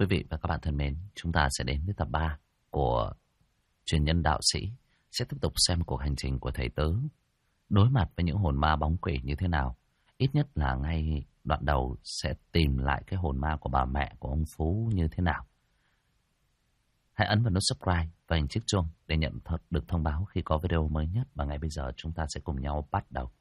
Quý vị và các bạn thân mến, chúng ta sẽ đến với tập 3 của truyền nhân đạo sĩ. Sẽ tiếp tục xem cuộc hành trình của thầy Tứ đối mặt với những hồn ma bóng quỷ như thế nào. Ít nhất là ngay đoạn đầu sẽ tìm lại cái hồn ma của bà mẹ của ông Phú như thế nào. Hãy ấn vào nút subscribe và hình chiếc chuông để nhận được thông báo khi có video mới nhất. Và ngay bây giờ chúng ta sẽ cùng nhau bắt đầu.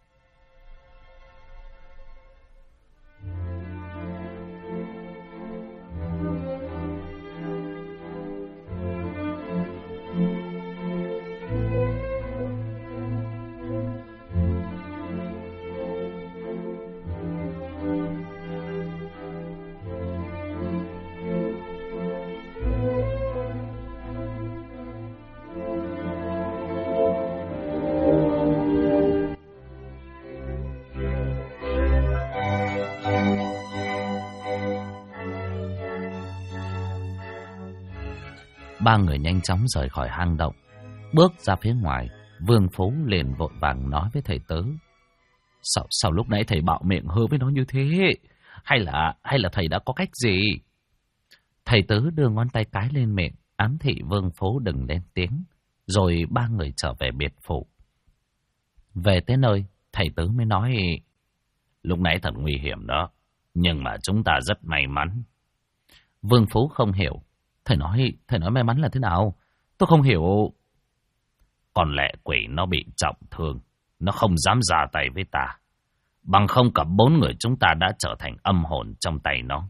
Ba người nhanh chóng rời khỏi hang động, bước ra phía ngoài. Vương Phú liền vội vàng nói với thầy Tứ: Sao lúc nãy thầy bạo miệng hứa với nó như thế? Hay là thầy đã có cách gì? Thầy Tứ đưa ngón tay cái lên miệng, ám thị Vương Phú đừng lên tiếng. Rồi ba người trở về biệt phủ. Về tới nơi, thầy Tứ mới nói: Lúc nãy thật nguy hiểm đó, nhưng mà chúng ta rất may mắn. Vương Phú không hiểu. Thầy nói may mắn là thế nào? Tôi không hiểu. Con lệ quỷ nó bị trọng thương, nó không dám ra tay với ta. Bằng không cả 4 người chúng ta đã trở thành âm hồn trong tay nó.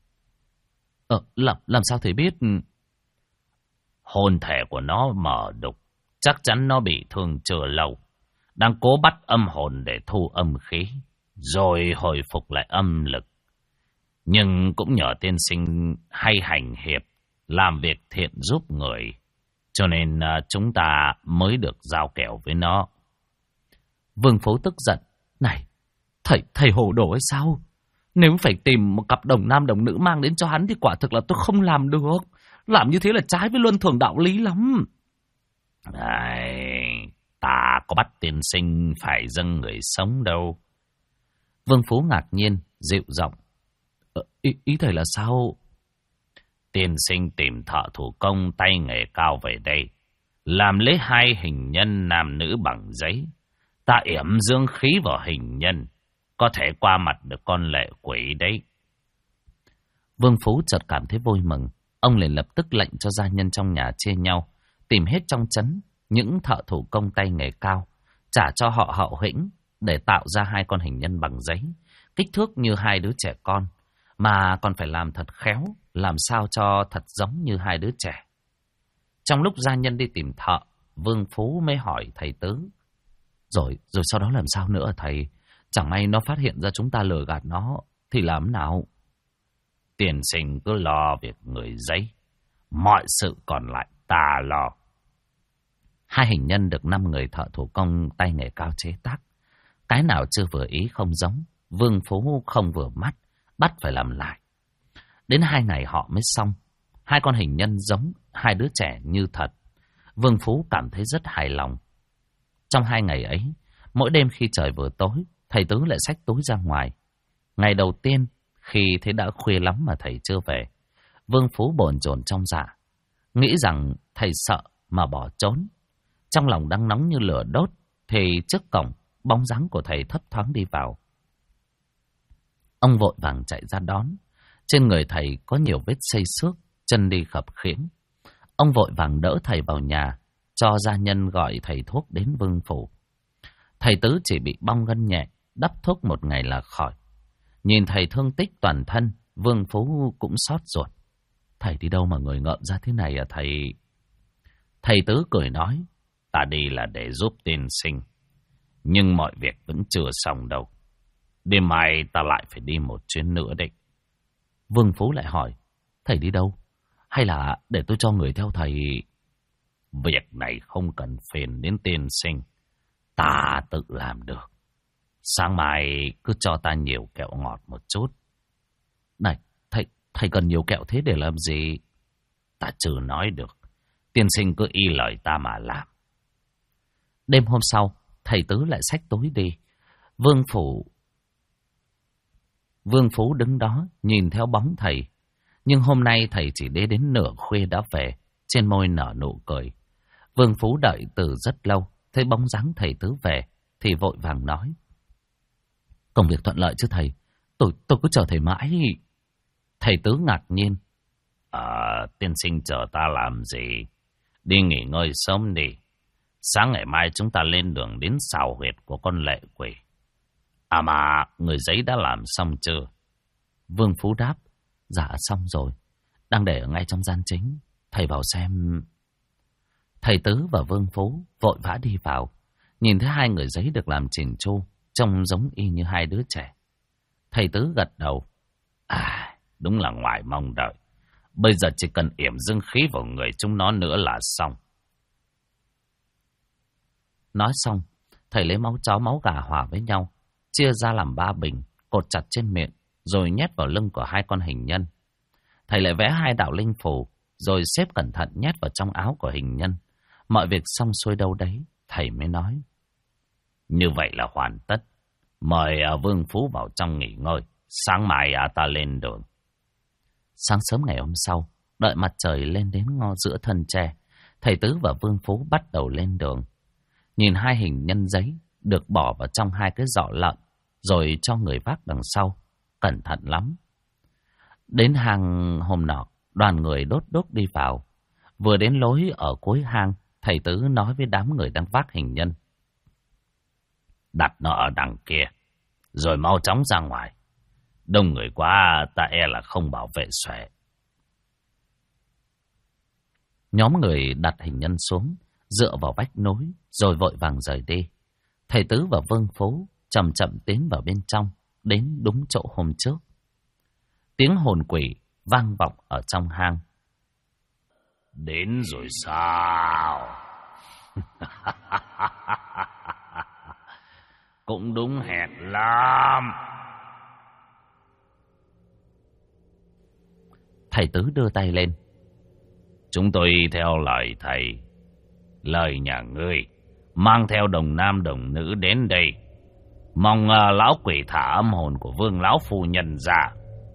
Làm sao thầy biết? Hồn thể của nó mờ đục, chắc chắn nó bị thương chưa lâu, đang cố bắt âm hồn để thu âm khí, rồi hồi phục lại âm lực. Nhưng cũng nhờ tiên sinh hay hành hiệp, làm việc thiện giúp người, cho nên chúng ta mới được giao kèo với nó. Vương Phú tức giận: Này, thầy hồ đồ hay sao? Nếu phải tìm một cặp đồng nam đồng nữ mang đến cho hắn thì quả thực là tôi không làm được. Làm như thế là trái với luân thường đạo lý lắm. Ta có bắt tiên sinh phải dâng người sống đâu. Vương Phú ngạc nhiên, dịu giọng: Ý thầy là sao? Tiên sinh tìm thợ thủ công tay nghề cao về đây, làm lấy 2 hình nhân nam nữ bằng giấy. Ta yểm dương khí vào hình nhân, có thể qua mặt được con lệ quỷ đấy. Vương Phú chợt cảm thấy vui mừng. Ông liền lập tức lệnh cho gia nhân trong nhà chia nhau, tìm hết trong trấn những thợ thủ công tay nghề cao, trả cho họ hậu hĩnh để tạo ra 2 con hình nhân bằng giấy, kích thước như 2 đứa trẻ con, mà còn phải làm thật khéo, làm sao cho thật giống như 2 đứa trẻ. Trong lúc gia nhân đi tìm thợ, Vương Phú mới hỏi thầy Tứ: Rồi sau đó làm sao nữa thầy? Chẳng may nó phát hiện ra chúng ta lừa gạt nó thì làm nào? Tiền sinh cứ lo việc người giấy, mọi sự còn lại ta lo. 2 hình nhân được 5 người thợ thủ công tay nghề cao chế tác. Cái nào chưa vừa ý không giống, Vương Phú không vừa mắt, bắt phải làm lại. Đến 2 ngày họ mới xong. 2 con hình nhân giống 2 đứa trẻ như thật. Vương Phú cảm thấy rất hài lòng. Trong 2 ngày ấy, mỗi đêm khi trời vừa tối, thầy Tứ lại xách túi ra ngoài. Ngày đầu tiên, khi thấy đã khuya lắm mà thầy chưa về, Vương Phú bồn chồn trong dạ, nghĩ rằng thầy sợ mà bỏ trốn. Trong lòng đang nóng như lửa đốt, thì trước cổng, bóng dáng của thầy thấp thoáng đi vào. Ông vội vàng chạy ra đón. Trên người thầy có nhiều vết xây xước, chân đi khập khiễng. Ông vội vàng đỡ thầy vào nhà, cho gia nhân gọi thầy thuốc đến Vương phủ. Thầy Tứ chỉ bị bong gân nhẹ, đắp thuốc 1 ngày là khỏi. Nhìn thầy thương tích toàn thân, Vương Phú cũng xót ruột. Thầy đi đâu mà người ngợm ra thế này à thầy? Thầy Tứ cười nói: Ta đi là để giúp tiên sinh, nhưng mọi việc vẫn chưa xong đâu. Đêm mai ta lại phải đi một chuyến nữa đấy. Vương Phú lại hỏi: Thầy đi đâu? Hay là để tôi cho người theo thầy? Việc này không cần phiền đến tiên sinh, ta tự làm được. Sáng mai cứ cho ta nhiều kẹo ngọt một chút. Này, thầy cần nhiều kẹo thế để làm gì? Ta chưa nói được, tiên sinh cứ y lời ta mà làm. Đêm hôm sau, thầy Tứ lại xách túi đi. Vương Phú đứng đó nhìn theo bóng thầy. Nhưng hôm nay thầy chỉ đến nửa khuya đã về, trên môi nở nụ cười. Vương Phú đợi từ rất lâu, thấy bóng dáng thầy Tứ về, thì vội vàng nói. Công việc thuận lợi chứ thầy? Tôi cứ chờ thầy mãi. Thầy Tứ ngạc nhiên. Tiên sinh chờ ta làm gì? Đi nghỉ ngơi sớm đi. Sáng ngày mai chúng ta lên đường đến sào huyệt của con lệ quỷ. Mà người giấy đã làm xong chưa? Vương Phú đáp. Dạ xong rồi, đang để ở ngay trong gian chính. Thầy vào xem. Thầy Tứ và Vương Phú vội vã đi vào. Nhìn thấy hai người giấy được làm chỉn chu, trông giống y như hai đứa trẻ. Thầy Tứ gật đầu. Đúng là ngoài mong đợi. Bây giờ chỉ cần yểm dương khí vào người chúng nó nữa là xong. Nói xong, thầy lấy máu chó máu gà hòa với nhau, chia ra làm 3 bình, cột chặt trên miệng, rồi nhét vào lưng của hai con hình nhân. Thầy lại vẽ 2 đạo linh phù, rồi xếp cẩn thận nhét vào trong áo của hình nhân. Mọi việc xong xuôi đâu đấy, thầy mới nói. Như vậy là hoàn tất. Mời Vương Phú vào trong nghỉ ngơi. Sáng mai ta lên đường. Sáng sớm ngày hôm sau, đợi mặt trời lên đến ngõ giữa thân tre, thầy Tứ và Vương Phú bắt đầu lên đường. Nhìn hai hình nhân giấy được bỏ vào trong 2 cái giỏ lợn, rồi cho người vác đằng sau, cẩn thận lắm. Đến hang hôm nọ, đoàn người đốt đốt đi vào. Vừa đến lối ở cuối hang, thầy Tứ nói với đám người đang vác hình nhân. Đặt nó ở đằng kia, rồi mau chóng ra ngoài. Đông người quá, ta e là không bảo vệ xuể. Nhóm người đặt hình nhân xuống, dựa vào vách núi, rồi vội vàng rời đi. Thầy Tứ và Vương Phú chậm chậm tiến vào bên trong, đến đúng chỗ hôm trước. Tiếng hồn quỷ vang vọng ở trong hang. Đến rồi sao? Cũng đúng hẹn lắm. Thầy Tứ đưa tay lên. Chúng tôi theo lời thầy, lời nhà ngươi, mang theo đồng nam đồng nữ đến đây. Mong lão quỷ thả âm hồn của Vương lão phu nhân ra.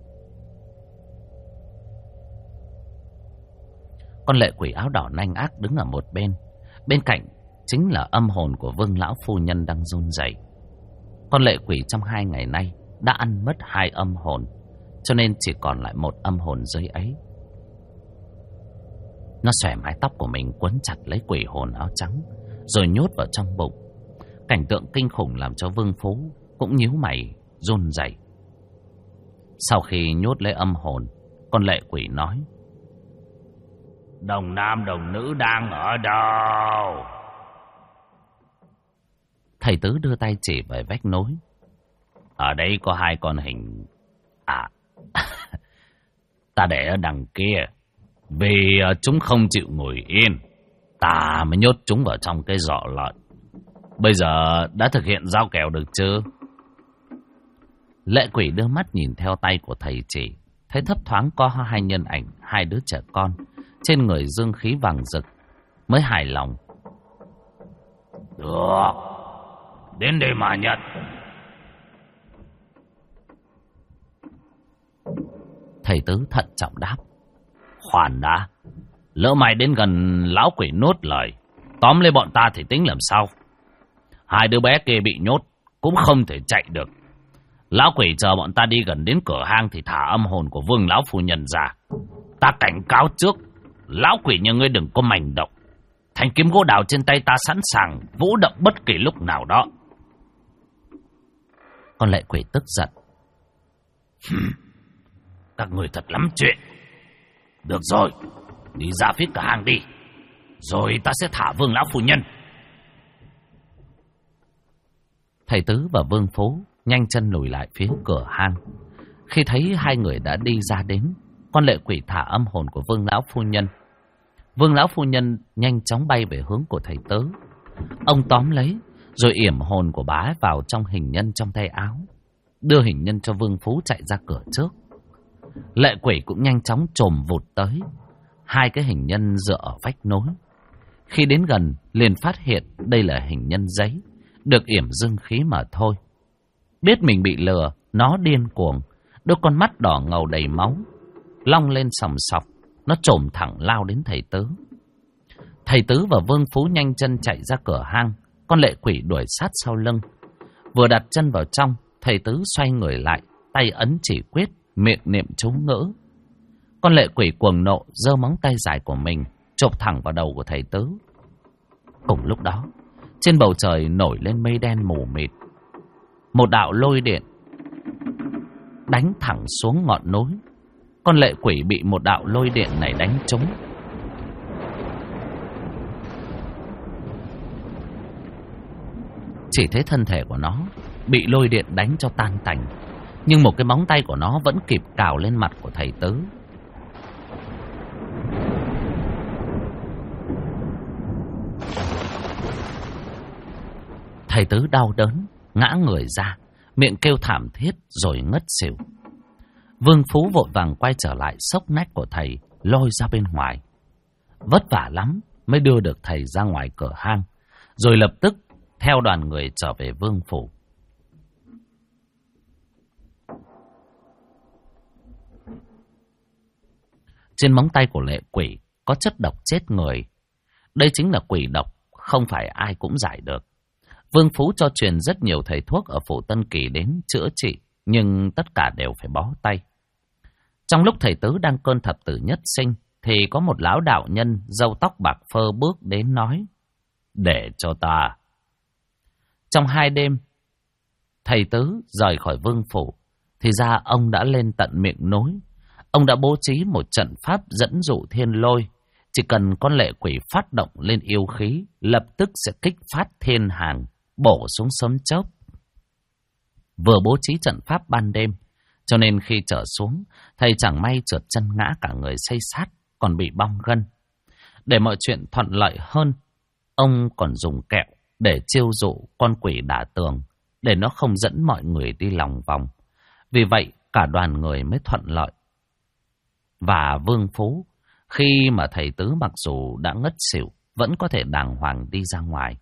Con lệ quỷ áo đỏ nanh ác đứng ở một bên. Bên cạnh chính là âm hồn của Vương lão phu nhân đang run rẩy. Con lệ quỷ trong 2 ngày nay đã ăn mất 2 âm hồn, cho nên chỉ còn lại 1 âm hồn dưới ấy. Nó xòe mái tóc của mình quấn chặt lấy quỷ hồn áo trắng, rồi nhốt vào trong bụng. Cảnh tượng kinh khủng làm cho Vương Phú cũng nhíu mày run rẩy. Sau khi nhốt lấy âm hồn, con lệ quỷ nói. Đồng nam đồng nữ đang ở đâu? Thầy Tứ đưa tay chỉ về vách núi. Ở đây có 2 con hình. Ta để ở đằng kia, vì chúng không chịu ngồi yên, ta mới nhốt chúng vào trong cái giỏ lợn. Bây giờ đã thực hiện giao kèo được chưa? Lệ quỷ đưa mắt nhìn theo tay của thầy chỉ, thấy thấp thoáng có 2 nhân ảnh, 2 đứa trẻ con, trên người dương khí vàng rực, mới hài lòng. Được, đến đây mà nhận. Thầy Tứ thận trọng đáp. Khoan đã, lỡ mày đến gần lão quỷ nuốt lời, tóm lấy bọn ta thì tính làm sao? 2 đứa bé kia bị nhốt, cũng không thể chạy được. Lão quỷ chờ bọn ta đi gần đến cửa hang thì thả âm hồn của Vương lão phu nhân ra. Ta cảnh cáo trước, lão quỷ như ngươi đừng có manh động. Thanh kiếm gỗ đào trên tay ta sẵn sàng vũ động bất kỳ lúc nào đó. Con lệ quỷ tức giận. Các người thật lắm chuyện. Được rồi, đi ra phía cửa hang đi, rồi ta sẽ thả Vương lão phu nhân. Thầy Tứ và Vương Phú nhanh chân lùi lại phía cửa hang. Khi thấy 2 người đã đi ra đến, con lệ quỷ thả âm hồn của Vương lão phu nhân. Vương lão phu nhân nhanh chóng bay về hướng của thầy Tứ. Ông tóm lấy, rồi yểm hồn của bá vào trong hình nhân trong tay áo, đưa hình nhân cho Vương Phú chạy ra cửa trước. Lệ quỷ cũng nhanh chóng chồm vụt tới. 2 cái hình nhân dựa ở vách núi. Khi đến gần, liền phát hiện đây là hình nhân giấy, được yểm dương khí mà thôi. Biết mình bị lừa, nó điên cuồng, đôi con mắt đỏ ngầu đầy máu, long lên sòng sọc. Nó chồm thẳng lao đến thầy Tứ. Thầy Tứ và Vương Phú nhanh chân chạy ra cửa hang. Con lệ quỷ đuổi sát sau lưng. Vừa đặt chân vào trong, thầy Tứ xoay người lại, tay ấn chỉ quyết, miệng niệm chú ngữ. Con lệ quỷ cuồng nộ giơ móng tay dài của mình chộp thẳng vào đầu của thầy Tứ. Cùng lúc đó, trên bầu trời nổi lên mây đen mù mịt. Một đạo lôi điện đánh thẳng xuống ngọn núi. Con lệ quỷ bị một đạo lôi điện này đánh trúng. Chỉ thấy thân thể của nó bị lôi điện đánh cho tan tành, nhưng một cái móng tay của nó vẫn kịp cào lên mặt của thầy Tứ. Thầy Tứ đau đớn, ngã người ra, miệng kêu thảm thiết rồi ngất xỉu. Vương Phú vội vàng quay trở lại xốc nách của thầy, lôi ra bên ngoài. Vất vả lắm mới đưa được thầy ra ngoài cửa hang, rồi lập tức theo đoàn người trở về vương phủ. Trên móng tay của lệ quỷ có chất độc chết người. Đây chính là quỷ độc, không phải ai cũng giải được. Vương Phú cho truyền rất nhiều thầy thuốc ở phủ Tân Kỳ đến chữa trị, nhưng tất cả đều phải bó tay. Trong lúc thầy Tứ đang cơn thập tử nhất sinh, thì có một lão đạo nhân râu tóc bạc phơ bước đến nói: "Để cho ta." Trong 2 đêm, thầy Tứ rời khỏi vương phủ, thì ra ông đã lên tận miệng núi. Ông đã bố trí một trận pháp dẫn dụ thiên lôi. Chỉ cần con lệ quỷ phát động lên yêu khí, lập tức sẽ kích phát thiên hàn, bổ xuống sớm chớp. Vừa bố trí trận pháp ban đêm, cho nên khi trở xuống, thầy chẳng may trượt chân ngã cả người xây sát, còn bị bong gân. Để mọi chuyện thuận lợi hơn, ông còn dùng kẹo để chiêu dụ con quỷ đả tường, để nó không dẫn mọi người đi lòng vòng. Vì vậy, cả đoàn người mới thuận lợi. Và Vương Phú, khi mà thầy Tứ mặc dù đã ngất xỉu, vẫn có thể đàng hoàng đi ra ngoài.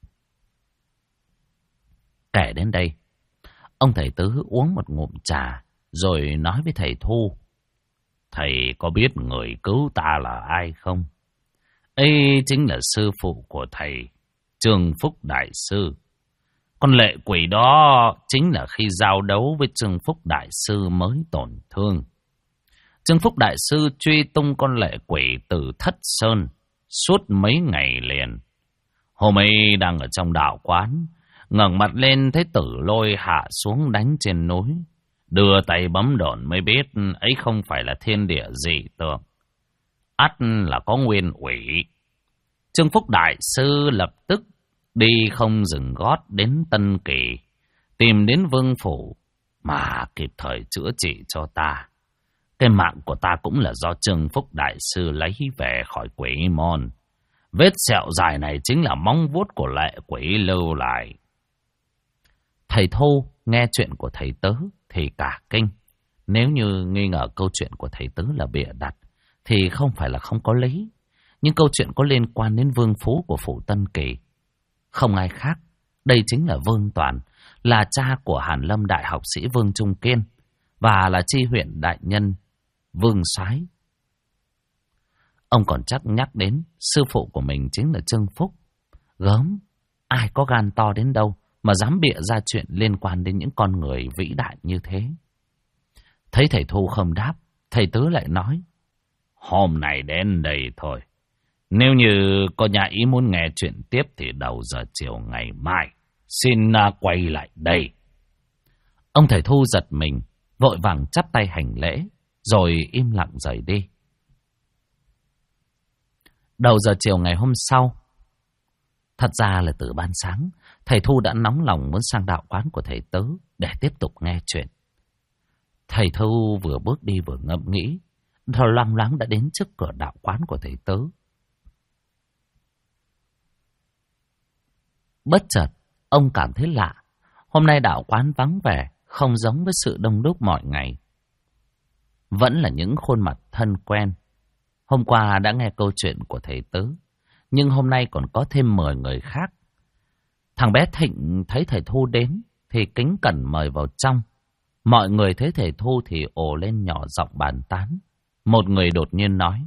Kể đến đây, ông thầy Tứ uống một ngụm trà, rồi nói với thầy Thu: "Thầy có biết người cứu ta là ai không? Ấy chính là sư phụ của thầy, Trương Phúc Đại Sư. Con lệ quỷ đó chính là khi giao đấu với Trương Phúc Đại Sư mới tổn thương. Trương Phúc Đại Sư truy tung con lệ quỷ từ Thất Sơn suốt mấy ngày liền. Hôm ấy đang ở trong đạo quán, ngẩng mặt lên thấy Tử Lôi hạ xuống đánh trên núi. Đưa tay bấm độn mới biết ấy không phải là thiên địa dị tượng, ắt là có nguyên ủy. Trương Phúc Đại Sư lập tức đi không dừng gót đến Tân Kỳ, tìm đến vương phủ mà kịp thời chữa trị cho ta. Cái mạng của ta cũng là do Trương Phúc Đại Sư lấy về khỏi quỷ môn. Vết sẹo dài này chính là móng vuốt của lệ quỷ lưu lại." Thầy Thu nghe chuyện của thầy Tứ thì cả kinh. Nếu như nghi ngờ câu chuyện của thầy Tứ là bịa đặt, thì không phải là không có lý. Nhưng câu chuyện có liên quan đến Vương Phú của phủ Tân Kỳ. Không ai khác, đây chính là Vương Toàn, là cha của Hàn Lâm đại học sĩ Vương Trung Kiên, và là tri huyện đại nhân Vương Soái. Ông còn chắc nhắc đến sư phụ của mình chính là Trương Phúc. Gớm, ai có gan to đến đâu mà dám bịa ra chuyện liên quan đến những con người vĩ đại như thế. Thấy thầy Thu không đáp, thầy Tứ lại nói: "Hôm nay đến đây thôi. Nếu như có nhà ý muốn nghe chuyện tiếp thì đầu giờ chiều ngày mai xin quay lại đây." Ông thầy Thu giật mình, vội vàng chắp tay hành lễ, rồi im lặng rời đi. Đầu giờ chiều ngày hôm sau, thật ra là từ ban sáng, thầy Thu đã nóng lòng muốn sang đạo quán của thầy Tứ để tiếp tục nghe chuyện. Thầy Thu vừa bước đi vừa ngẫm nghĩ, thò loang loáng đã đến trước cửa đạo quán của thầy Tứ. Bất chợt, ông cảm thấy lạ. Hôm nay đạo quán vắng vẻ, không giống với sự đông đúc mọi ngày. Vẫn là những khuôn mặt thân quen. Hôm qua đã nghe câu chuyện của thầy Tứ, nhưng hôm nay còn có thêm 10 người khác. Thằng bé Thịnh thấy thầy Thu đến thì kính cẩn mời vào trong. Mọi người thấy thầy Thu thì ồ lên nhỏ giọng bàn tán. Một người đột nhiên nói.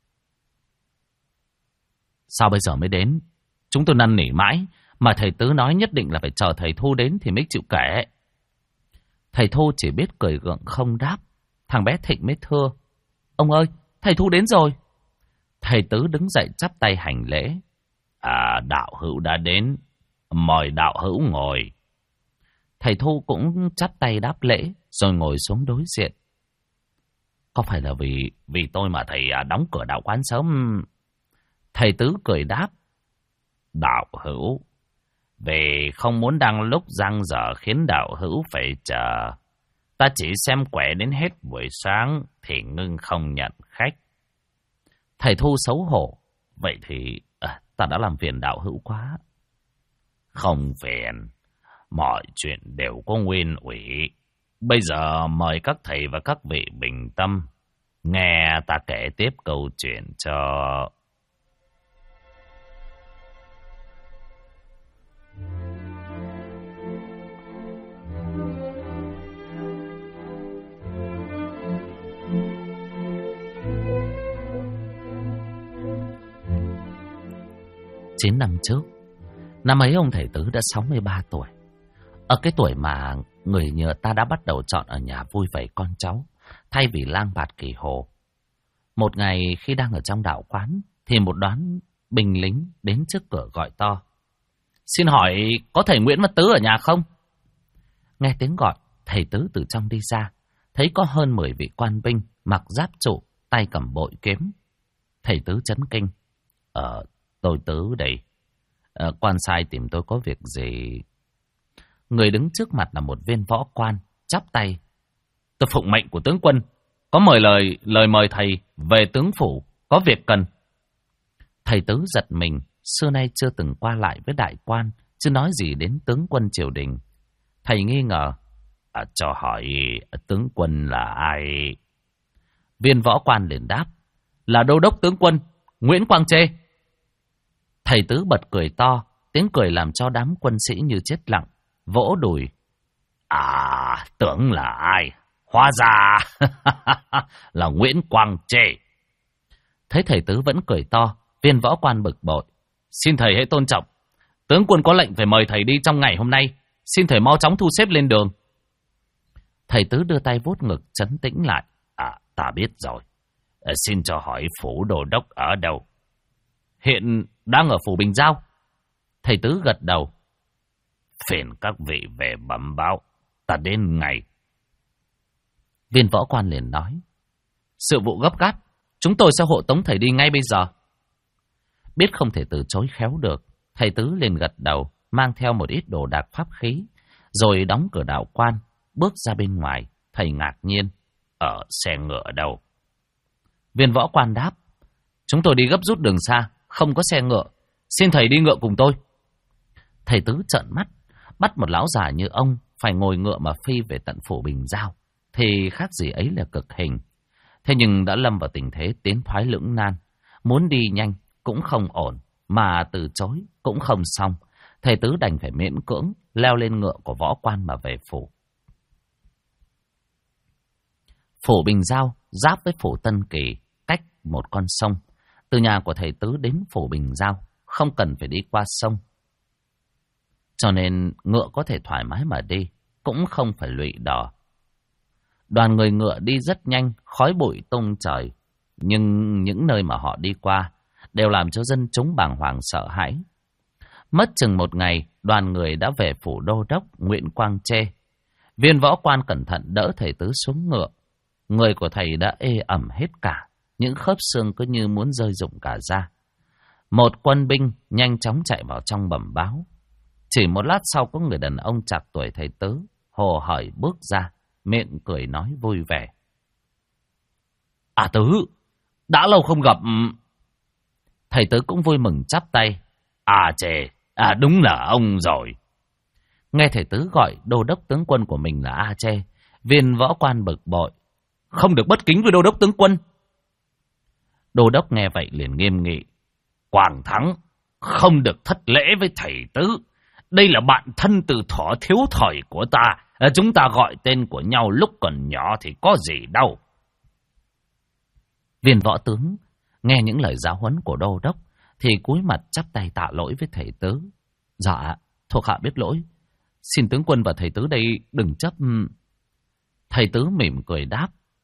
Sao bây giờ mới đến? Chúng tôi năn nỉ mãi, mà thầy Tứ nói nhất định là phải chờ thầy Thu đến thì mới chịu kể. Thầy Thu chỉ biết cười gượng không đáp. Thằng bé Thịnh mới thưa. Ông ơi, thầy Thu đến rồi. Thầy Tứ đứng dậy chắp tay hành lễ. Đạo hữu đã đến, mời đạo hữu ngồi. Thầy Thu cũng chắp tay đáp lễ, rồi ngồi xuống đối diện. Có phải là vì tôi mà thầy đóng cửa đạo quán sớm? Thầy Tứ cười đáp. Đạo hữu, vì không muốn đang lúc giăng dở khiến đạo hữu phải chờ. Ta chỉ xem quẻ đến hết buổi sáng thì ngưng không nhận khách. Thầy Thu xấu hổ. Vậy thì ta đã làm phiền đạo hữu quá. Không phiền, mọi chuyện đều có nguyên ủy. Bây giờ mời các thầy và các vị bình tâm, nghe ta kể tiếp câu chuyện cho. Chín năm trước, năm ấy ông thầy Tứ đã 63 tuổi. Ở cái tuổi mà người nhờ ta đã bắt đầu chọn ở nhà vui vầy con cháu, thay vì lang bạt kỳ hồ. Một ngày khi đang ở trong đạo quán, thì một đoàn binh lính đến trước cửa gọi to. Xin hỏi có thầy Nguyễn Văn Tứ ở nhà không? Nghe tiếng gọi, thầy Tứ từ trong đi ra, thấy có hơn 10 vị quan binh mặc giáp trụ, tay cầm bội kiếm. Thầy Tứ chấn kinh. Tôi Tứ đây. Quan sai tìm tôi có việc gì? Người đứng trước mặt là một viên võ quan, chắp tay. Tôi phụng mệnh của tướng quân, có lời mời thầy về tướng phủ, có việc cần. Thầy Tứ giật mình, xưa nay chưa từng qua lại với đại quan, chứ nói gì đến tướng quân triều đình. Thầy nghi ngờ. Cho hỏi tướng quân là ai? Viên võ quan liền đáp. Là đô đốc tướng quân Nguyễn Quang Trê. Thầy Tứ bật cười to, tiếng cười làm cho đám quân sĩ như chết lặng, vỗ đùi. Tưởng là ai? Hóa ra là Nguyễn Quang Trê. Thấy thầy Tứ vẫn cười to, viên võ quan bực bội. Xin thầy hãy tôn trọng. Tướng quân có lệnh phải mời thầy đi trong ngày hôm nay. Xin thầy mau chóng thu xếp lên đường. Thầy Tứ đưa tay vuốt ngực trấn tĩnh lại. Ta biết rồi. Xin cho hỏi phủ đô đốc ở đâu? Hiện đang ở phủ Bình Giao. Thầy Tứ gật đầu. Phiền các vị về bẩm báo, ta đến ngay. Viên võ quan liền nói. Sự vụ gấp gáp, chúng tôi sẽ hộ tống thầy đi ngay bây giờ. Biết không thể từ chối khéo được, thầy Tứ liền gật đầu, mang theo một ít đồ đạc pháp khí, rồi đóng cửa đạo quan, bước ra bên ngoài. Thầy ngạc nhiên. Ở xe ngựa đâu? Viên võ quan đáp. Chúng tôi đi gấp rút đường xa, không có xe ngựa. Xin thầy đi ngựa cùng tôi. Thầy Tứ trợn mắt, bắt một lão già như ông phải ngồi ngựa mà phi về tận phủ Bình Giao, thì khác gì ấy là cực hình. Thế nhưng đã lâm vào tình thế tiến thoái lưỡng nan, muốn đi nhanh cũng không ổn, mà từ chối cũng không xong. Thầy Tứ đành phải miễn cưỡng leo lên ngựa của võ quan mà về phủ. Phủ Bình Giao giáp với phủ Tân Kỳ, cách một con sông. Từ nhà của thầy Tứ đến phủ Bình Giao không cần phải đi qua sông, cho nên ngựa có thể thoải mái mà đi, cũng không phải lụy đò. Đoàn người ngựa đi rất nhanh, khói bụi tung trời, nhưng những nơi mà họ đi qua đều làm cho dân chúng bàng hoàng sợ hãi. Mất chừng một ngày, đoàn người đã về phủ đô đốc Nguyễn Quang Trê. Viên võ quan cẩn thận đỡ thầy Tứ xuống ngựa. Người của thầy đã ê ẩm hết cả, những khớp xương cứ như muốn rơi rụng cả ra. Một quân binh nhanh chóng chạy vào trong bẩm báo. Chỉ một lát sau có người đàn ông trạc tuổi thầy Tứ hồ hởi bước ra, miệng cười nói vui vẻ. Tứ, đã lâu không gặp. Thầy Tứ cũng vui mừng chắp tay. Chề, đúng là ông rồi. Nghe thầy Tứ gọi đô đốc tướng quân của mình là Chê, viên võ quan bực bội. Không được bất kính với đô đốc tướng quân. Đô đốc nghe vậy liền nghiêm nghị. Quảng Thắng, không được thất lễ với thầy Tứ. Đây là bạn thân từ thuở thiếu thời của ta. Chúng ta gọi tên của nhau lúc còn nhỏ thì có gì đâu. Viên võ tướng nghe những lời giáo huấn của đô đốc thì cúi mặt chắp tay tạ lỗi với thầy tứ. Dạ, thuộc hạ biết lỗi. Xin tướng quân và thầy tứ đây đừng chấp. Thầy tứ mỉm cười đáp.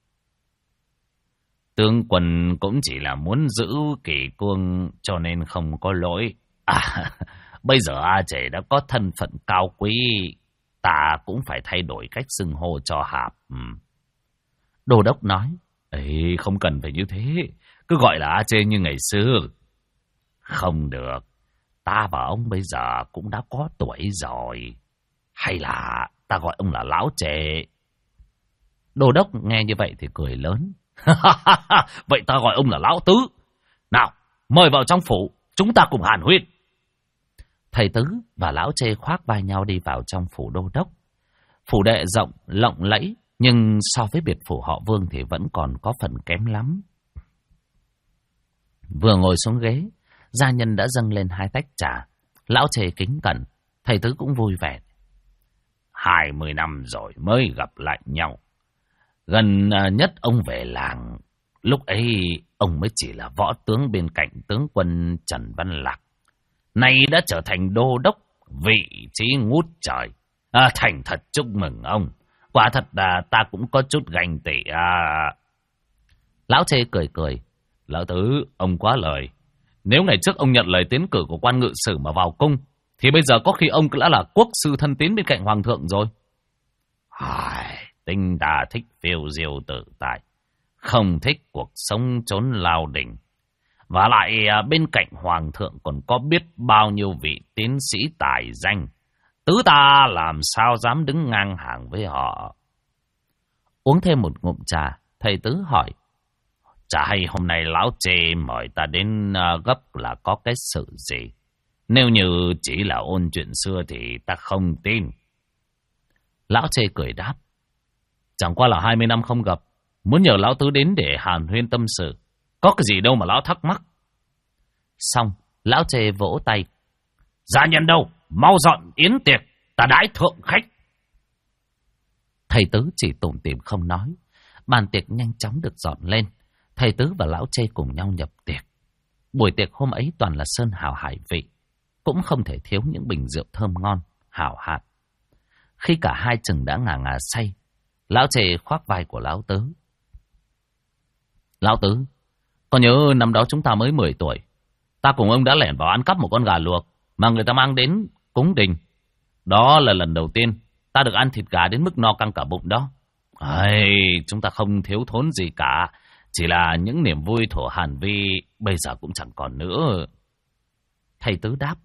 Tướng quân cũng chỉ là muốn giữ kỷ cương cho nên không có lỗi. Bây giờ A Trề đã có thân phận cao quý, ta cũng phải thay đổi cách xưng hô cho Hạp. Đô đốc nói. Ấy, không cần phải như thế, cứ gọi là A Trề như ngày xưa. Không được, ta và ông bây giờ cũng đã có tuổi rồi. Hay là ta gọi ông là Lão Trề? Đô đốc nghe như vậy thì cười lớn. Vậy ta gọi ông là Lão Tứ. Nào, mời vào trong phủ, chúng ta cùng hàn huyên. Thầy Tứ và Lão Trề khoác vai nhau đi vào trong phủ đô đốc. Phủ đệ rộng, lộng lẫy, nhưng so với biệt phủ họ Vương thì vẫn còn có phần kém lắm. Vừa ngồi xuống ghế, gia nhân đã dâng lên 2 tách trà. Lão Trề kính cẩn, thầy Tứ cũng vui vẻ. 20 năm rồi mới gặp lại nhau. Gần nhất ông về làng, lúc ấy ông mới chỉ là võ tướng bên cạnh tướng quân Trần Văn Lạc. Nay đã trở thành đô đốc, vị trí ngút trời. Thành thật chúc mừng ông. Quả thật là ta cũng có chút ganh tị. Lão Trề cười cười. Lão Tứ, ông quá lời. Nếu ngày trước ông nhận lời tiến cử của quan ngự sử mà vào cung, thì bây giờ có khi ông cũng đã là quốc sư thân tín bên cạnh hoàng thượng rồi. Tinh ta thích phiêu diêu tự tại, không thích cuộc sống trốn lao đình. Và lại bên cạnh hoàng thượng còn có biết bao nhiêu vị tiến sĩ tài danh. Tứ ta làm sao dám đứng ngang hàng với họ. Uống thêm một ngụm trà, thầy Tứ hỏi. Chả hay hôm nay Lão Trề mời ta đến gấp là có cái sự gì? Nếu như chỉ là ôn chuyện xưa thì ta không tin. Lão Trề cười đáp. Chẳng qua là 20 năm không gặp, muốn nhờ Lão Tứ đến để hàn huyên tâm sự. Có cái gì đâu mà Lão thắc mắc. Xong, Lão Trề vỗ tay. Gia nhân đâu? Mau dọn yến tiệc, ta đãi thượng khách. Thầy Tứ chỉ tủm tỉm không nói. Bàn tiệc nhanh chóng được dọn lên. Thầy Tứ và Lão Trề cùng nhau nhập tiệc. Buổi tiệc hôm ấy toàn là sơn hào hải vị, cũng không thể thiếu những bình rượu thơm ngon, hảo hạng. Khi cả hai chừng đã ngà ngà say, Lão Trề khoác vai của Lão Tứ. Lão Tứ, có nhớ năm đó chúng ta mới 10 tuổi, ta cùng ông đã lẻn vào ăn cắp một con gà luộc mà người ta mang đến cúng đình. Đó là lần đầu tiên ta được ăn thịt gà đến mức no căng cả bụng đó. Chúng ta không thiếu thốn gì cả, chỉ là những niềm vui thổ hàn vi bây giờ cũng chẳng còn nữa. Thầy Tứ đáp.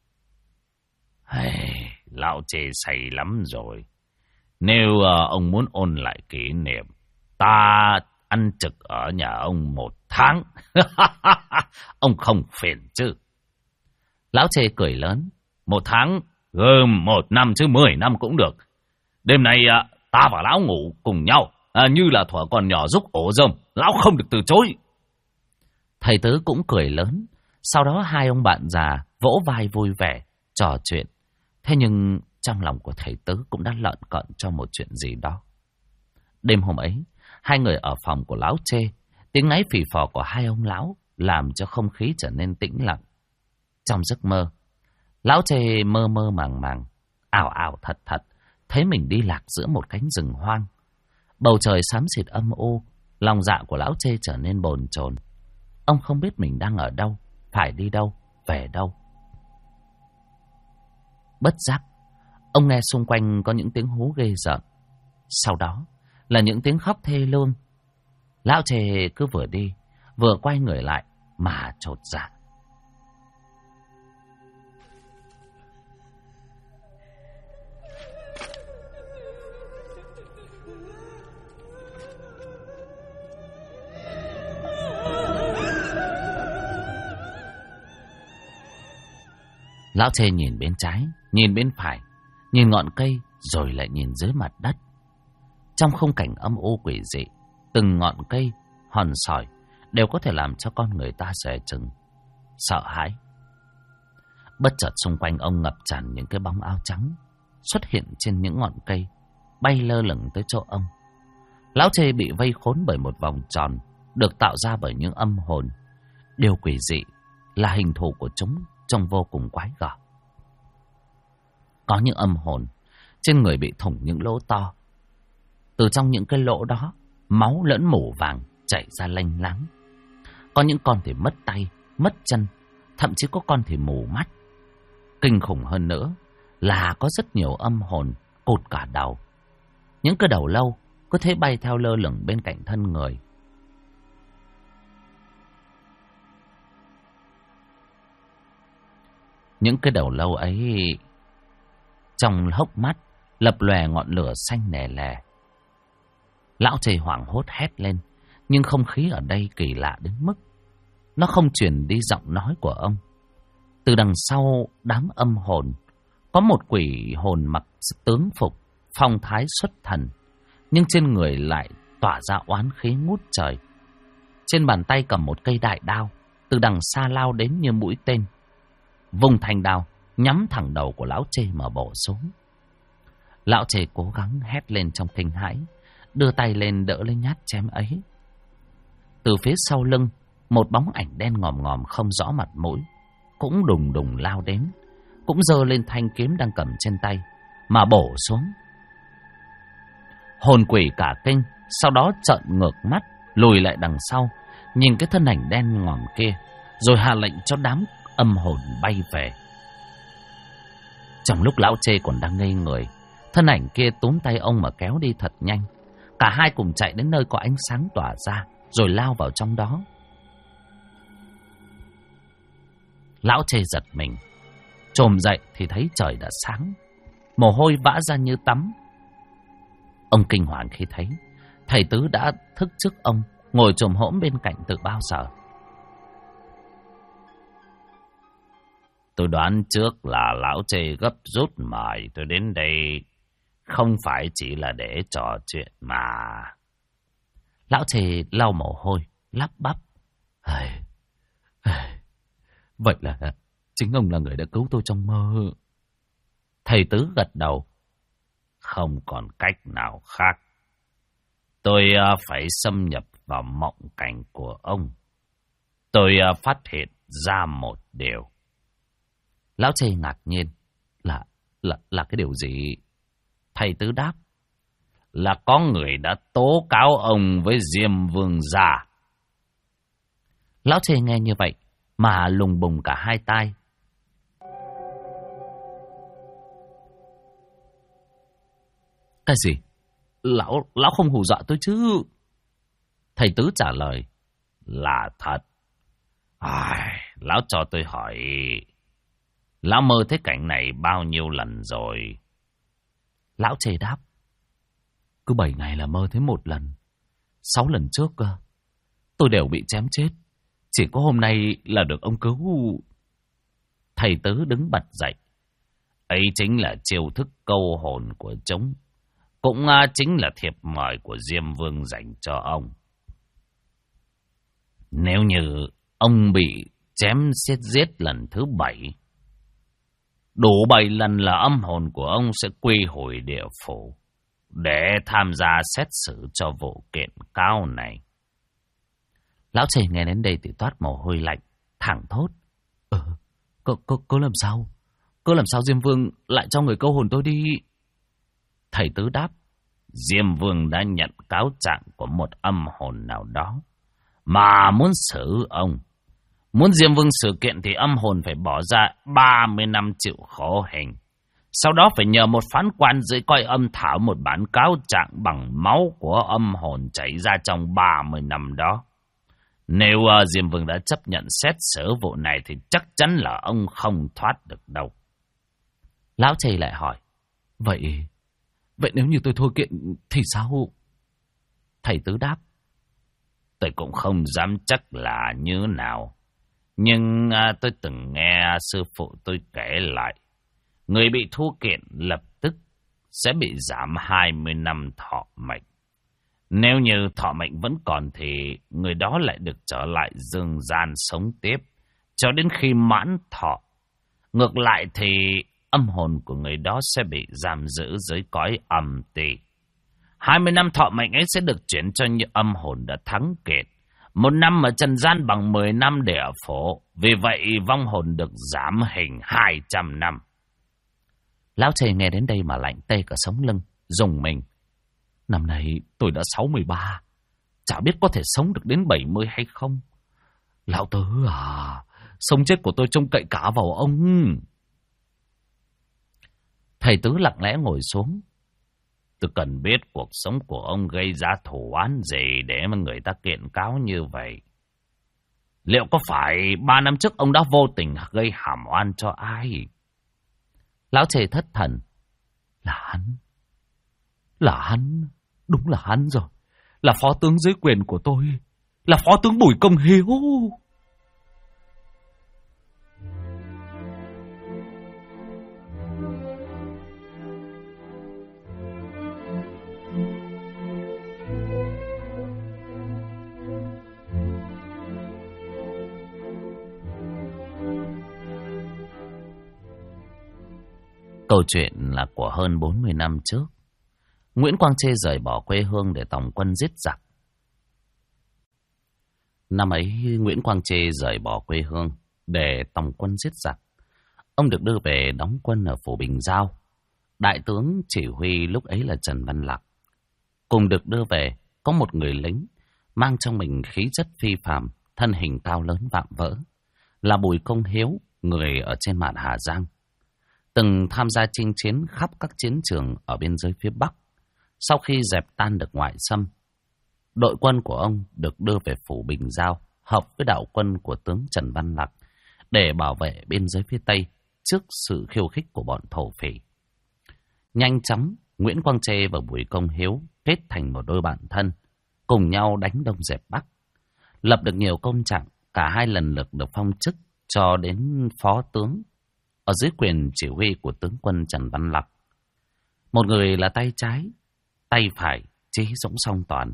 Lão Trề say lắm rồi. Nếu ông muốn ôn lại kỷ niệm, ta ăn trực ở nhà ông 1 tháng. Ông không phiền chứ? Lão Trề cười lớn. 1 tháng, gồm 1 năm chứ 10 năm cũng được. Đêm nay ta và Lão ngủ cùng nhau, như là thuở còn nhỏ giúp ổ rơm. Lão không được từ chối. Thầy Tứ cũng cười lớn. Sau đó hai ông bạn già vỗ vai vui vẻ, trò chuyện. Thế nhưng trong lòng của thầy Tứ cũng đã lợn cợn cho một chuyện gì đó. Đêm hôm ấy, hai người ở phòng của Lão Trề, tiếng ngáy phì phò của hai ông lão làm cho không khí trở nên tĩnh lặng. Trong giấc mơ, Lão Trề mơ mơ màng màng, ảo ảo thật thật, thấy mình đi lạc giữa một cánh rừng hoang. Bầu trời xám xịt âm u, lòng dạ của Lão Trề trở nên bồn chồn. Ông không biết mình đang ở đâu, phải đi đâu, về đâu. Bất giác, ông nghe xung quanh có những tiếng hú ghê rợn. Sau đó là những tiếng khóc thê lương. Lão Trề cứ vừa đi, vừa quay người lại mà chột dạ. Lão Trề nhìn bên trái, nhìn bên phải, nhìn ngọn cây, rồi lại nhìn dưới mặt đất. Trong khung cảnh âm u quỷ dị, từng ngọn cây, hòn sỏi đều có thể làm cho con người ta dè chừng, sợ hãi. Bất chợt xung quanh ông ngập tràn những cái bóng áo trắng xuất hiện trên những ngọn cây, bay lơ lửng tới chỗ ông. Lão Trề bị vây khốn bởi một vòng tròn, được tạo ra bởi những âm hồn. Điều quỷ dị là hình thù của chúng trông vô cùng quái gở. Có những âm hồn trên người bị thủng những lỗ to. Từ trong những cái lỗ đó, máu lẫn mủ vàng chảy ra lênh láng. Có những con thì mất tay, mất chân, thậm chí có con thì mù mắt. Kinh khủng hơn nữa là có rất nhiều âm hồn cụt cả đầu. Những cái đầu lâu cứ thế bay theo lơ lửng bên cạnh thân người. Những cái đầu lâu ấy trong hốc mắt lập lòe ngọn lửa xanh lè lè. Lão Trề hoảng hốt hét lên, nhưng không khí ở đây kỳ lạ đến mức nó không truyền đi giọng nói của ông. Từ đằng sau đám âm hồn có một quỷ hồn mặc tướng phục, phong thái xuất thần, nhưng trên người lại tỏa ra oán khí ngút trời. Trên bàn tay cầm một cây đại đao, từ đằng xa lao đến như mũi tên. Vùng thanh đao nhắm thẳng đầu của lão Trề mà bổ xuống. Lão Trề cố gắng hét lên trong kinh hãi, đưa tay lên đỡ lấy nhát chém ấy. Từ phía sau lưng, một bóng ảnh đen ngòm ngòm không rõ mặt mũi cũng đùng đùng lao đến, cũng giơ lên thanh kiếm đang cầm trên tay mà bổ xuống. Hồn quỷ cả kinh, sau đó trợn ngược mắt lùi lại đằng sau, nhìn cái thân ảnh đen ngòm kia, rồi hạ lệnh cho đám âm hồn bay về. Trong lúc lão Trề còn đang ngây người, thân ảnh kia túm tay ông mà kéo đi thật nhanh. Cả hai cùng chạy đến nơi có ánh sáng tỏa ra, rồi lao vào trong đó. Lão Trề giật mình, chồm dậy thì thấy trời đã sáng, mồ hôi vã ra như tắm. Ông kinh hoàng khi thấy thầy Tứ đã thức trước ông, ngồi chồm hổm bên cạnh từ bao giờ. Tôi đoán trước là lão Trề gấp rút mời tôi đến đây, không phải chỉ là để trò chuyện mà. Lão Trề lau mồ hôi, lắp bắp. Vậy là chính ông là người đã cứu tôi trong mơ. Thầy Tứ gật đầu. Không còn cách nào khác. Tôi phải xâm nhập vào mộng cảnh của ông. Tôi phát hiện ra một điều. Lão Trề ngạc nhiên. Là cái điều gì? Thầy Tứ đáp. Là có người đã tố cáo ông với Diêm Vương gia. Lão Trề nghe như vậy mà lùng bùng cả hai tai. Cái gì? Lão không hù dọa tôi chứ? Thầy Tứ trả lời. Là thật. Lão cho tôi hỏi, lão mơ thấy cảnh này bao nhiêu lần rồi? Lão Trề đáp. Cứ 7 ngày là mơ thấy một lần. 6 lần trước tôi đều bị chém chết. Chỉ có hôm nay là được ông cứu. Thầy Tứ đứng bật dậy. Ấy chính là chiêu thức câu hồn của chúng. Cũng chính là thiệp mời của Diêm Vương dành cho ông. Nếu như ông bị chém giết lần thứ 7, đủ 7 lần là âm hồn của ông sẽ quy hồi địa phủ để tham gia xét xử cho vụ kiện cáo này. Lão Trề nghe đến đây thì toát mồ hôi lạnh, thẳng thốt. Có làm sao? Có làm sao Diêm Vương lại cho người câu hồn tôi đi? Thầy Tứ đáp. Diêm Vương đã nhận cáo trạng của một âm hồn nào đó mà muốn xử ông. Muốn Diêm Vương xử kiện thì âm hồn phải bỏ ra 30 năm chịu khổ hình. Sau đó phải nhờ một phán quan dưới coi âm thảo một bản cáo trạng bằng máu của âm hồn chảy ra trong 30 năm đó. Nếu Diêm Vương đã chấp nhận xét xử vụ này thì chắc chắn là ông không thoát được đâu. Lão Trề lại hỏi. Vậy nếu như tôi thôi kiện thì sao? Thầy Tứ đáp. Tôi cũng không dám chắc là như nào. Nhưng tôi từng nghe sư phụ tôi kể lại. Người bị thua kiện lập tức sẽ bị giảm 20 năm thọ mệnh. Nếu như thọ mệnh vẫn còn thì người đó lại được trở lại dương gian sống tiếp cho đến khi mãn thọ. Ngược lại thì âm hồn của người đó sẽ bị giam giữ dưới cõi âm ti. 20 năm thọ mệnh ấy sẽ được chuyển cho những âm hồn đã thắng kiện, 1 năm ở trần gian bằng 10 năm để ở phổ. Vì vậy vong hồn được giảm hình 200 năm. Lão Chê nghe đến đây mà lạnh tê cả sống lưng, rùng mình. Năm nay tôi đã 63, chả biết có thể sống được đến 70 hay không. Lão Tứ à, sống chết của tôi trông cậy cả vào ông. Thầy Tứ lặng lẽ ngồi xuống. Tôi cần biết cuộc sống của ông gây ra thù oán gì để mà người ta kiện cáo như vậy. Liệu có phải 3 năm trước ông đã vô tình gây hàm oan cho ai? Lão Chê thất thần. Là hắn, đúng là hắn rồi. Là phó tướng dưới quyền của tôi, là phó tướng Bùi Công Hiếu. Câu chuyện là của hơn 40 năm trước. Nguyễn Quang Chê rời bỏ quê hương để tòng quân giết giặc. Năm ấy, Nguyễn Quang Chê rời bỏ quê hương để tòng quân giết giặc. Ông được đưa về đóng quân ở phủ Bình Giao. Đại tướng chỉ huy lúc ấy là Trần Văn Lặc. Cùng được đưa về có một người lính mang trong mình khí chất phi phàm, thân hình cao lớn vạm vỡ, là Bùi Công Hiếu, người ở trên mạn Hà Giang, từng tham gia chinh chiến khắp các chiến trường ở biên giới phía Bắc. Sau khi dẹp tan được ngoại xâm, đội quân của ông được đưa về phủ Bình Giao, hợp với đạo quân của tướng Trần Văn Lặc để bảo vệ biên giới phía Tây trước sự khiêu khích của bọn thổ phỉ. Nhanh chóng, Nguyễn Quang Chê và Bùi Công Hiếu kết thành một đôi bạn thân, cùng nhau đánh Đông dẹp Bắc, lập được nhiều công trạng. Cả hai lần lượt được phong chức cho đến phó tướng ở dưới quyền chỉ huy của tướng quân Trần Văn Lặc. Một người là tay trái, tay phải trí dũng song toàn.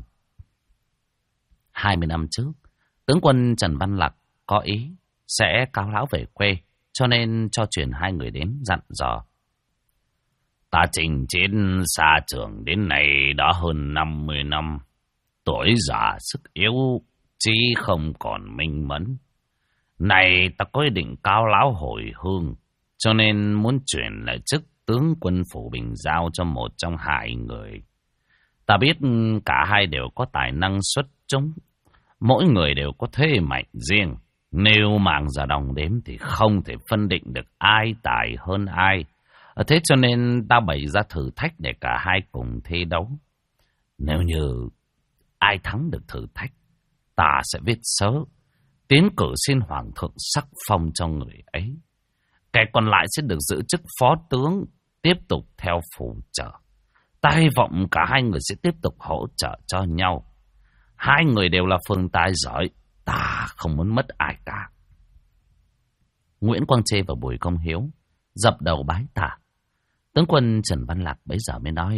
20 năm trước, tướng quân Trần Văn Lặc có ý sẽ cáo lão về quê, cho nên cho chuyển hai người đến dặn dò. Ta chinh chiến xa trường đến nay đã hơn 50 năm. Tuổi già sức yếu, trí không còn minh mẫn. Này ta có ý định cáo lão hồi hương, cho nên muốn chuyển lại chức tướng quân phủ Bình Giao cho một trong hai người. Ta biết cả hai đều có tài năng xuất chúng, mỗi người đều có thế mạnh riêng. Nếu mang ra đồng đếm thì không thể phân định được ai tài hơn ai. Thế cho nên ta bày ra thử thách để cả hai cùng thi đấu. Nếu như ai thắng được thử thách, ta sẽ viết sớ, tiến cử xin hoàng thượng sắc phong cho người ấy. Kẻ còn lại sẽ được giữ chức phó tướng, tiếp tục theo phù trợ. Ta hy vọng cả hai người sẽ tiếp tục hỗ trợ cho nhau. Hai người đều là phương tài giỏi, ta không muốn mất ai cả. Nguyễn Quang Chê và Bùi Công Hiếu dập đầu bái tạ. Tướng quân Trần Văn Lặc bấy giờ mới nói: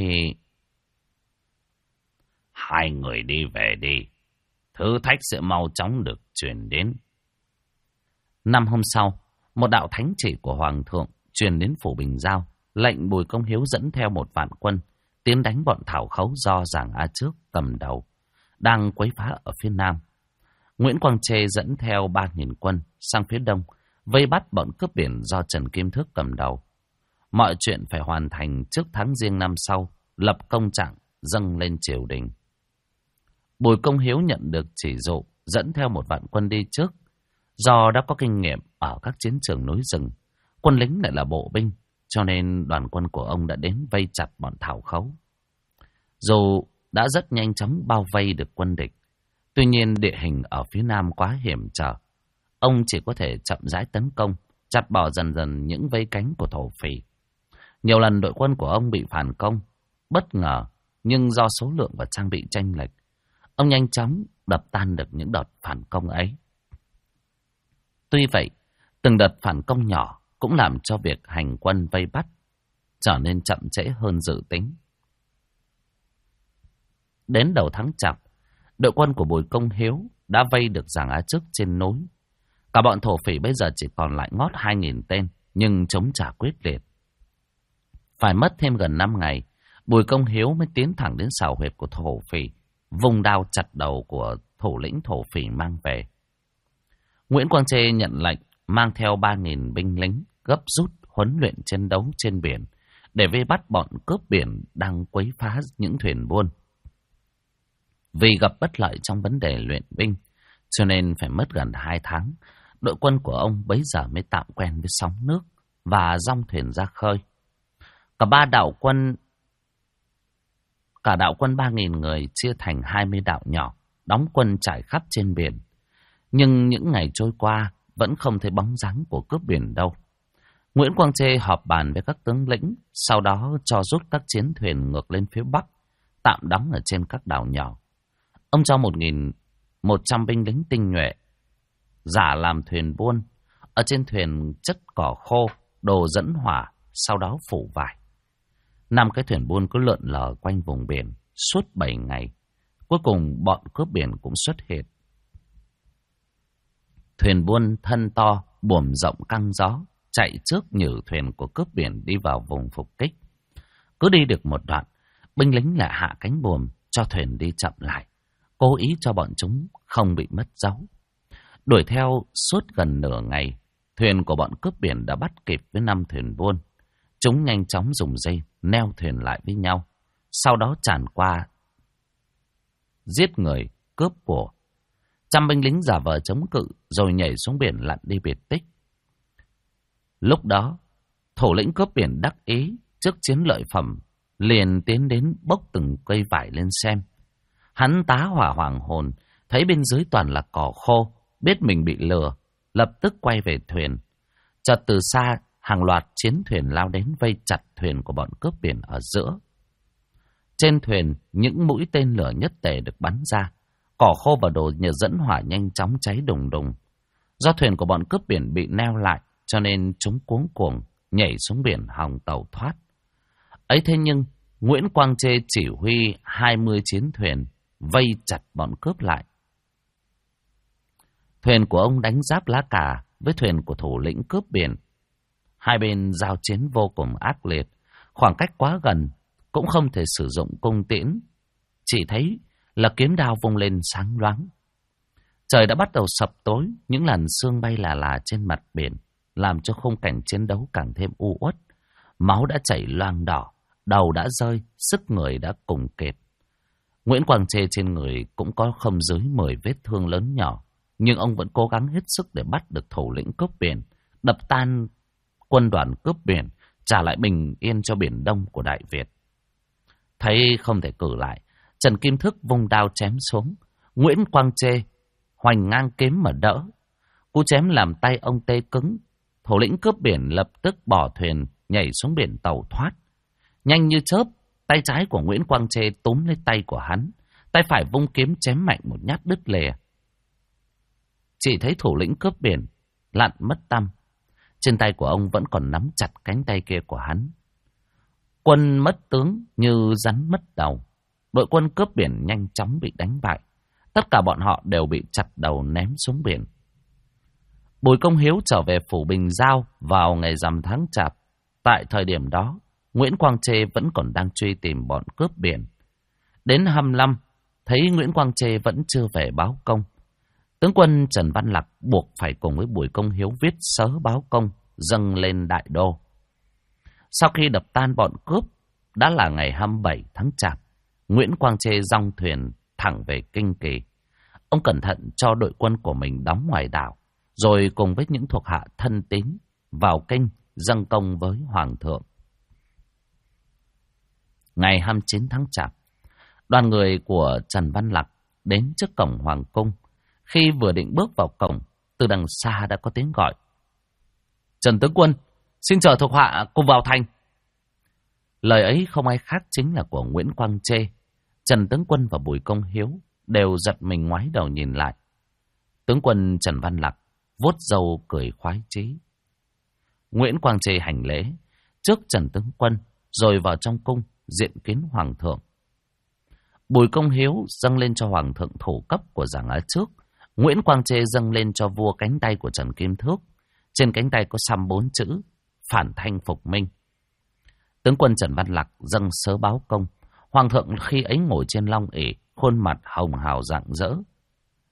hai người đi về đi, thử thách sẽ mau chóng được truyền đến. Năm hôm sau, một đạo thánh chỉ của hoàng thượng truyền đến phủ Bình Giao, lệnh Bùi Công Hiếu dẫn theo 1 vạn quân tiến đánh bọn thảo khấu do Giàng A Trước cầm đầu, đang quấy phá ở phía nam. Nguyễn Quang Chê dẫn theo 3.000 quân sang phía đông, vây bắt bọn cướp biển do Trần Kim Thước cầm đầu. Mọi chuyện phải hoàn thành trước tháng Giêng năm sau, lập công trạng dâng lên triều đình. Bùi Công Hiếu nhận được chỉ dụ dẫn theo 1 vạn quân đi trước. Do đã có kinh nghiệm ở các chiến trường núi rừng, quân lính lại là bộ binh, cho nên đoàn quân của ông đã đến vây chặt bọn thảo khấu. Dù đã rất nhanh chóng bao vây được quân địch, tuy nhiên địa hình ở phía nam quá hiểm trở. Ông chỉ có thể chậm rãi tấn công, chặt bỏ dần dần những vây cánh của thổ phỉ. Nhiều lần đội quân của ông bị phản công, bất ngờ, nhưng do số lượng và trang bị chênh lệch, ông nhanh chóng đập tan được những đợt phản công ấy. Tuy vậy, từng đợt phản công nhỏ cũng làm cho việc hành quân vây bắt trở nên chậm trễ hơn dự tính. Đến đầu tháng Chạp, đội quân của Bùi Công Hiếu đã vây được Giàng Á Trước trên núi. Cả bọn thổ phỉ bây giờ chỉ còn lại ngót 2.000 tên, nhưng chống trả quyết liệt. Phải mất thêm gần 5 ngày, Bùi Công Hiếu mới tiến thẳng đến sào huyệt của thổ phỉ, vùng đao chặt đầu của thủ lĩnh thổ phỉ mang về. Nguyễn Quang Chê nhận lệnh mang theo 3.000 binh lính gấp rút huấn luyện chiến đấu trên biển để vây bắt bọn cướp biển đang quấy phá những thuyền buôn. Vì gặp bất lợi trong vấn đề luyện binh, cho nên phải mất gần 2 tháng, đội quân của ông bấy giờ mới tạm quen với sóng nước và dong thuyền ra khơi. Cả đạo quân 3.000 người chia thành 20 đạo nhỏ, đóng quân trải khắp trên biển. Nhưng những ngày trôi qua vẫn không thấy bóng dáng của cướp biển đâu. Nguyễn Quang Chê họp bàn với các tướng lĩnh, sau đó cho rút các chiến thuyền ngược lên phía Bắc, tạm đóng ở trên các đảo nhỏ. Ông cho 1.100 binh lính tinh nhuệ giả làm thuyền buôn, ở trên thuyền chất cỏ khô, đồ dẫn hỏa, sau đó phủ vải. 5 cái thuyền buôn cứ lượn lờ quanh vùng biển suốt 7 ngày. Cuối cùng bọn cướp biển cũng xuất hiện. Thuyền buôn thân to, buồm rộng căng gió, chạy trước nhử thuyền của cướp biển đi vào vùng phục kích. Cứ đi được một đoạn, binh lính lại hạ cánh buồm cho thuyền đi chậm lại, cố ý cho bọn chúng không bị mất dấu. Đuổi theo suốt gần nửa ngày, thuyền của bọn cướp biển đã bắt kịp với 5 thuyền buôn. Chúng nhanh chóng dùng dây neo thuyền lại với nhau, sau đó tràn qua giết người, cướp của. 100 binh lính giả vờ chống cự rồi nhảy xuống biển lặn đi biệt tích. Lúc đó, thủ lĩnh cướp biển đắc ý trước chiến lợi phẩm, liền tiến đến bốc từng cây vải lên xem. Hắn tá hỏa hoàng hồn, thấy bên dưới toàn là cỏ khô, biết mình bị lừa, lập tức quay về thuyền. Chợt từ xa, hàng loạt chiến thuyền lao đến vây chặt thuyền của bọn cướp biển ở giữa. Trên thuyền, những mũi tên lửa nhất tề được bắn ra. Cỏ khô và đồ nhờ dẫn hỏa nhanh chóng cháy đùng đùng. Do thuyền của bọn cướp biển bị neo lại, cho nên chúng cuống cuồng nhảy xuống biển hòng tàu thoát. Ấy thế nhưng, Nguyễn Quang Chê chỉ huy 20 chiến thuyền vây chặt bọn cướp lại. Thuyền của ông đánh giáp lá cà với thuyền của thủ lĩnh cướp biển. Hai bên giao chiến vô cùng ác liệt, khoảng cách quá gần, cũng không thể sử dụng cung tiễn. Chỉ thấy là kiếm đao vung lên sáng loáng. Trời đã bắt đầu sập tối, những làn sương bay là trên mặt biển, làm cho khung cảnh chiến đấu càng thêm u uất. Máu đã chảy loang đỏ, đầu đã rơi, sức người đã cùng kiệt. Nguyễn Quang Chê trên người cũng có không dưới 10 vết thương lớn nhỏ, nhưng ông vẫn cố gắng hết sức để bắt được thủ lĩnh cướp biển, đập tan quân đoàn cướp biển, trả lại bình yên cho biển Đông của Đại Việt. Thấy không thể cử lại, Trần Kim Thức vung đao chém xuống. Nguyễn Quang Chê hoành ngang kiếm mà đỡ. Cú chém làm tay ông tê cứng. Thủ lĩnh cướp biển lập tức bỏ thuyền nhảy xuống biển tàu thoát. Nhanh như chớp, tay trái của Nguyễn Quang Chê túm lấy tay của hắn, tay phải vung kiếm chém mạnh một nhát đứt lìa. Chỉ thấy thủ lĩnh cướp biển lặn mất tăm. Trên tay của ông vẫn còn nắm chặt cánh tay kia của hắn. Quân mất tướng như rắn mất đầu. Đội quân cướp biển nhanh chóng bị đánh bại. Tất cả bọn họ đều bị chặt đầu ném xuống biển. Bùi Công Hiếu trở về phủ Bình Giao vào ngày rằm tháng Chạp. Tại thời điểm đó, Nguyễn Quang Chê vẫn còn đang truy tìm bọn cướp biển. Đến 25, thấy Nguyễn Quang Chê vẫn chưa về báo công. Tướng quân Trần Văn Lặc buộc phải cùng với Bùi Công Hiếu viết sớ báo công dâng lên Đại Đô. Sau khi đập tan bọn cướp, đã là ngày 27 tháng Chạp, Nguyễn Quang Chê dong thuyền thẳng về Kinh Kỳ. Ông cẩn thận cho đội quân của mình đóng ngoài đảo, rồi cùng với những thuộc hạ thân tín vào Kinh dâng công với Hoàng thượng. Ngày 29 tháng Chạp, đoàn người của Trần Văn Lặc đến trước cổng Hoàng cung. Khi vừa định bước vào cổng, từ đằng xa đã có tiếng gọi. Trần tướng quân, xin chờ thuộc hạ cùng vào thành. Lời ấy không ai khác chính là của Nguyễn Quang Chê. Trần tướng quân và Bùi Công Hiếu đều giật mình ngoái đầu nhìn lại. Tướng quân Trần Văn Lặc vuốt râu cười khoái chí. Nguyễn Quang Chê hành lễ trước Trần tướng quân, rồi vào trong cung diện kiến Hoàng thượng. Bùi Công Hiếu dâng lên cho Hoàng thượng thủ cấp của Giảng Á trước. Nguyễn Quang Chê dâng lên cho vua cánh tay của Trần Kim Thước. Trên cánh tay có xăm 4 chữ Phản Thanh Phục Minh. Tướng quân Trần Văn Lặc dâng sớ báo công. Hoàng thượng khi ấy ngồi trên long ỷ, khuôn mặt hồng hào rạng rỡ.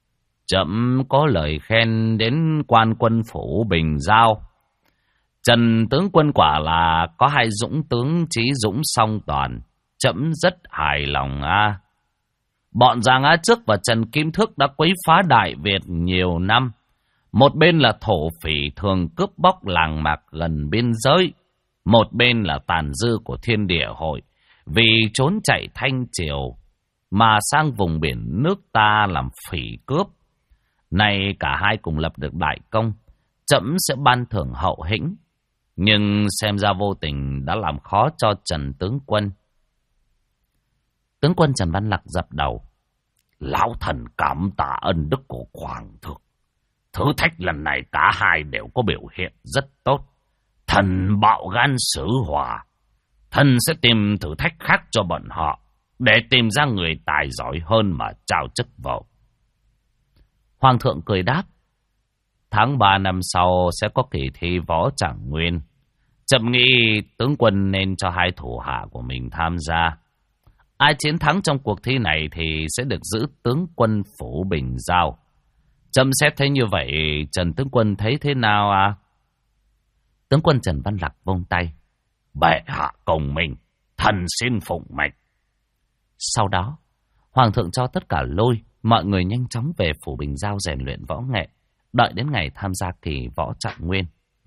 Trẫm có lời khen đến quan quân phủ Bình Giao. Trần tướng quân quả là có hai dũng tướng trí dũng song toàn. Trẫm rất hài lòng a. Bọn Giang Á Trước và Trần Kim Thức đã quấy phá Đại Việt nhiều năm. Một bên là thổ phỉ thường cướp bóc làng mạc gần biên giới. Một bên là tàn dư của Thiên Địa Hội. Vì trốn chạy Thanh Triều mà sang vùng biển nước ta làm phỉ cướp. Nay cả hai cùng lập được đại công. Trẫm sẽ ban thưởng hậu hĩnh. Nhưng xem ra vô tình đã làm khó cho Trần tướng quân. Tướng quân Trần Văn Lặc dập đầu. Lão thần cảm tạ ân đức của hoàng thượng. Thử thách lần này cả hai đều có biểu hiện rất tốt. Thần bạo gan xử hòa. Thần sẽ tìm thử thách khác cho bọn họ, để tìm ra người tài giỏi hơn mà trao chức vụ. Hoàng thượng cười đáp. Tháng 3 năm sau sẽ có kỳ thi võ Trạng Nguyên. Trẫm nghĩ tướng quân nên cho hai thủ hạ của mình tham gia. Ai chiến thắng trong cuộc thi này thì sẽ được giữ tướng quân phủ Bình Giao. Trẫm xét thấy như vậy, Trần tướng quân thấy thế nào à? Tướng quân Trần Văn Lặc vung tay. Bệ hạ cùng mình, thần xin phụng mệnh. Sau đó, hoàng thượng cho tất cả lôi, mọi người nhanh chóng về phủ Bình Giao rèn luyện võ nghệ, đợi đến ngày tham gia kỳ võ Trạng Nguyên.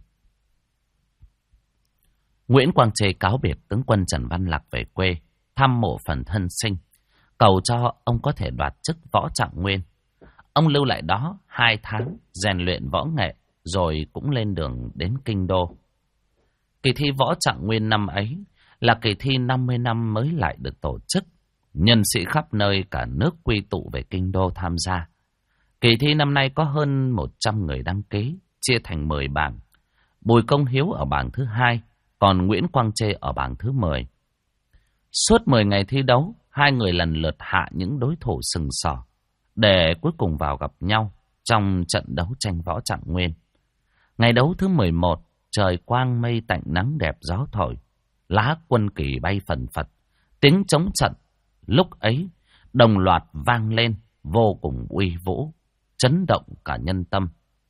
Nguyễn Quang Trê cáo biệt tướng quân Trần Văn Lặc về quê, thăm mộ phần thân sinh, cầu cho ông có thể đoạt chức võ Trạng Nguyên. Ông lưu lại đó 2 tháng, rèn luyện võ nghệ, rồi cũng lên đường đến Kinh Đô. Kỳ thi võ Trạng Nguyên năm ấy là kỳ thi 50 năm mới lại được tổ chức. Nhân sĩ khắp nơi cả nước quy tụ về Kinh Đô tham gia. Kỳ thi năm nay có hơn 100 người đăng ký, chia thành 10 bảng. Bùi Công Hiếu ở bảng thứ 2, còn Nguyễn Quang Trê ở bảng thứ 10. Suốt 10 ngày thi đấu, hai người lần lượt hạ những đối thủ sừng sỏ, để cuối cùng vào gặp nhau trong trận đấu tranh võ Trạng Nguyên. Ngày đấu thứ 11, trời quang mây tạnh nắng đẹp gió thổi, lá quân kỳ bay phần phật, tiếng trống trận lúc ấy đồng loạt vang lên vô cùng uy vũ, chấn động cả nhân tâm.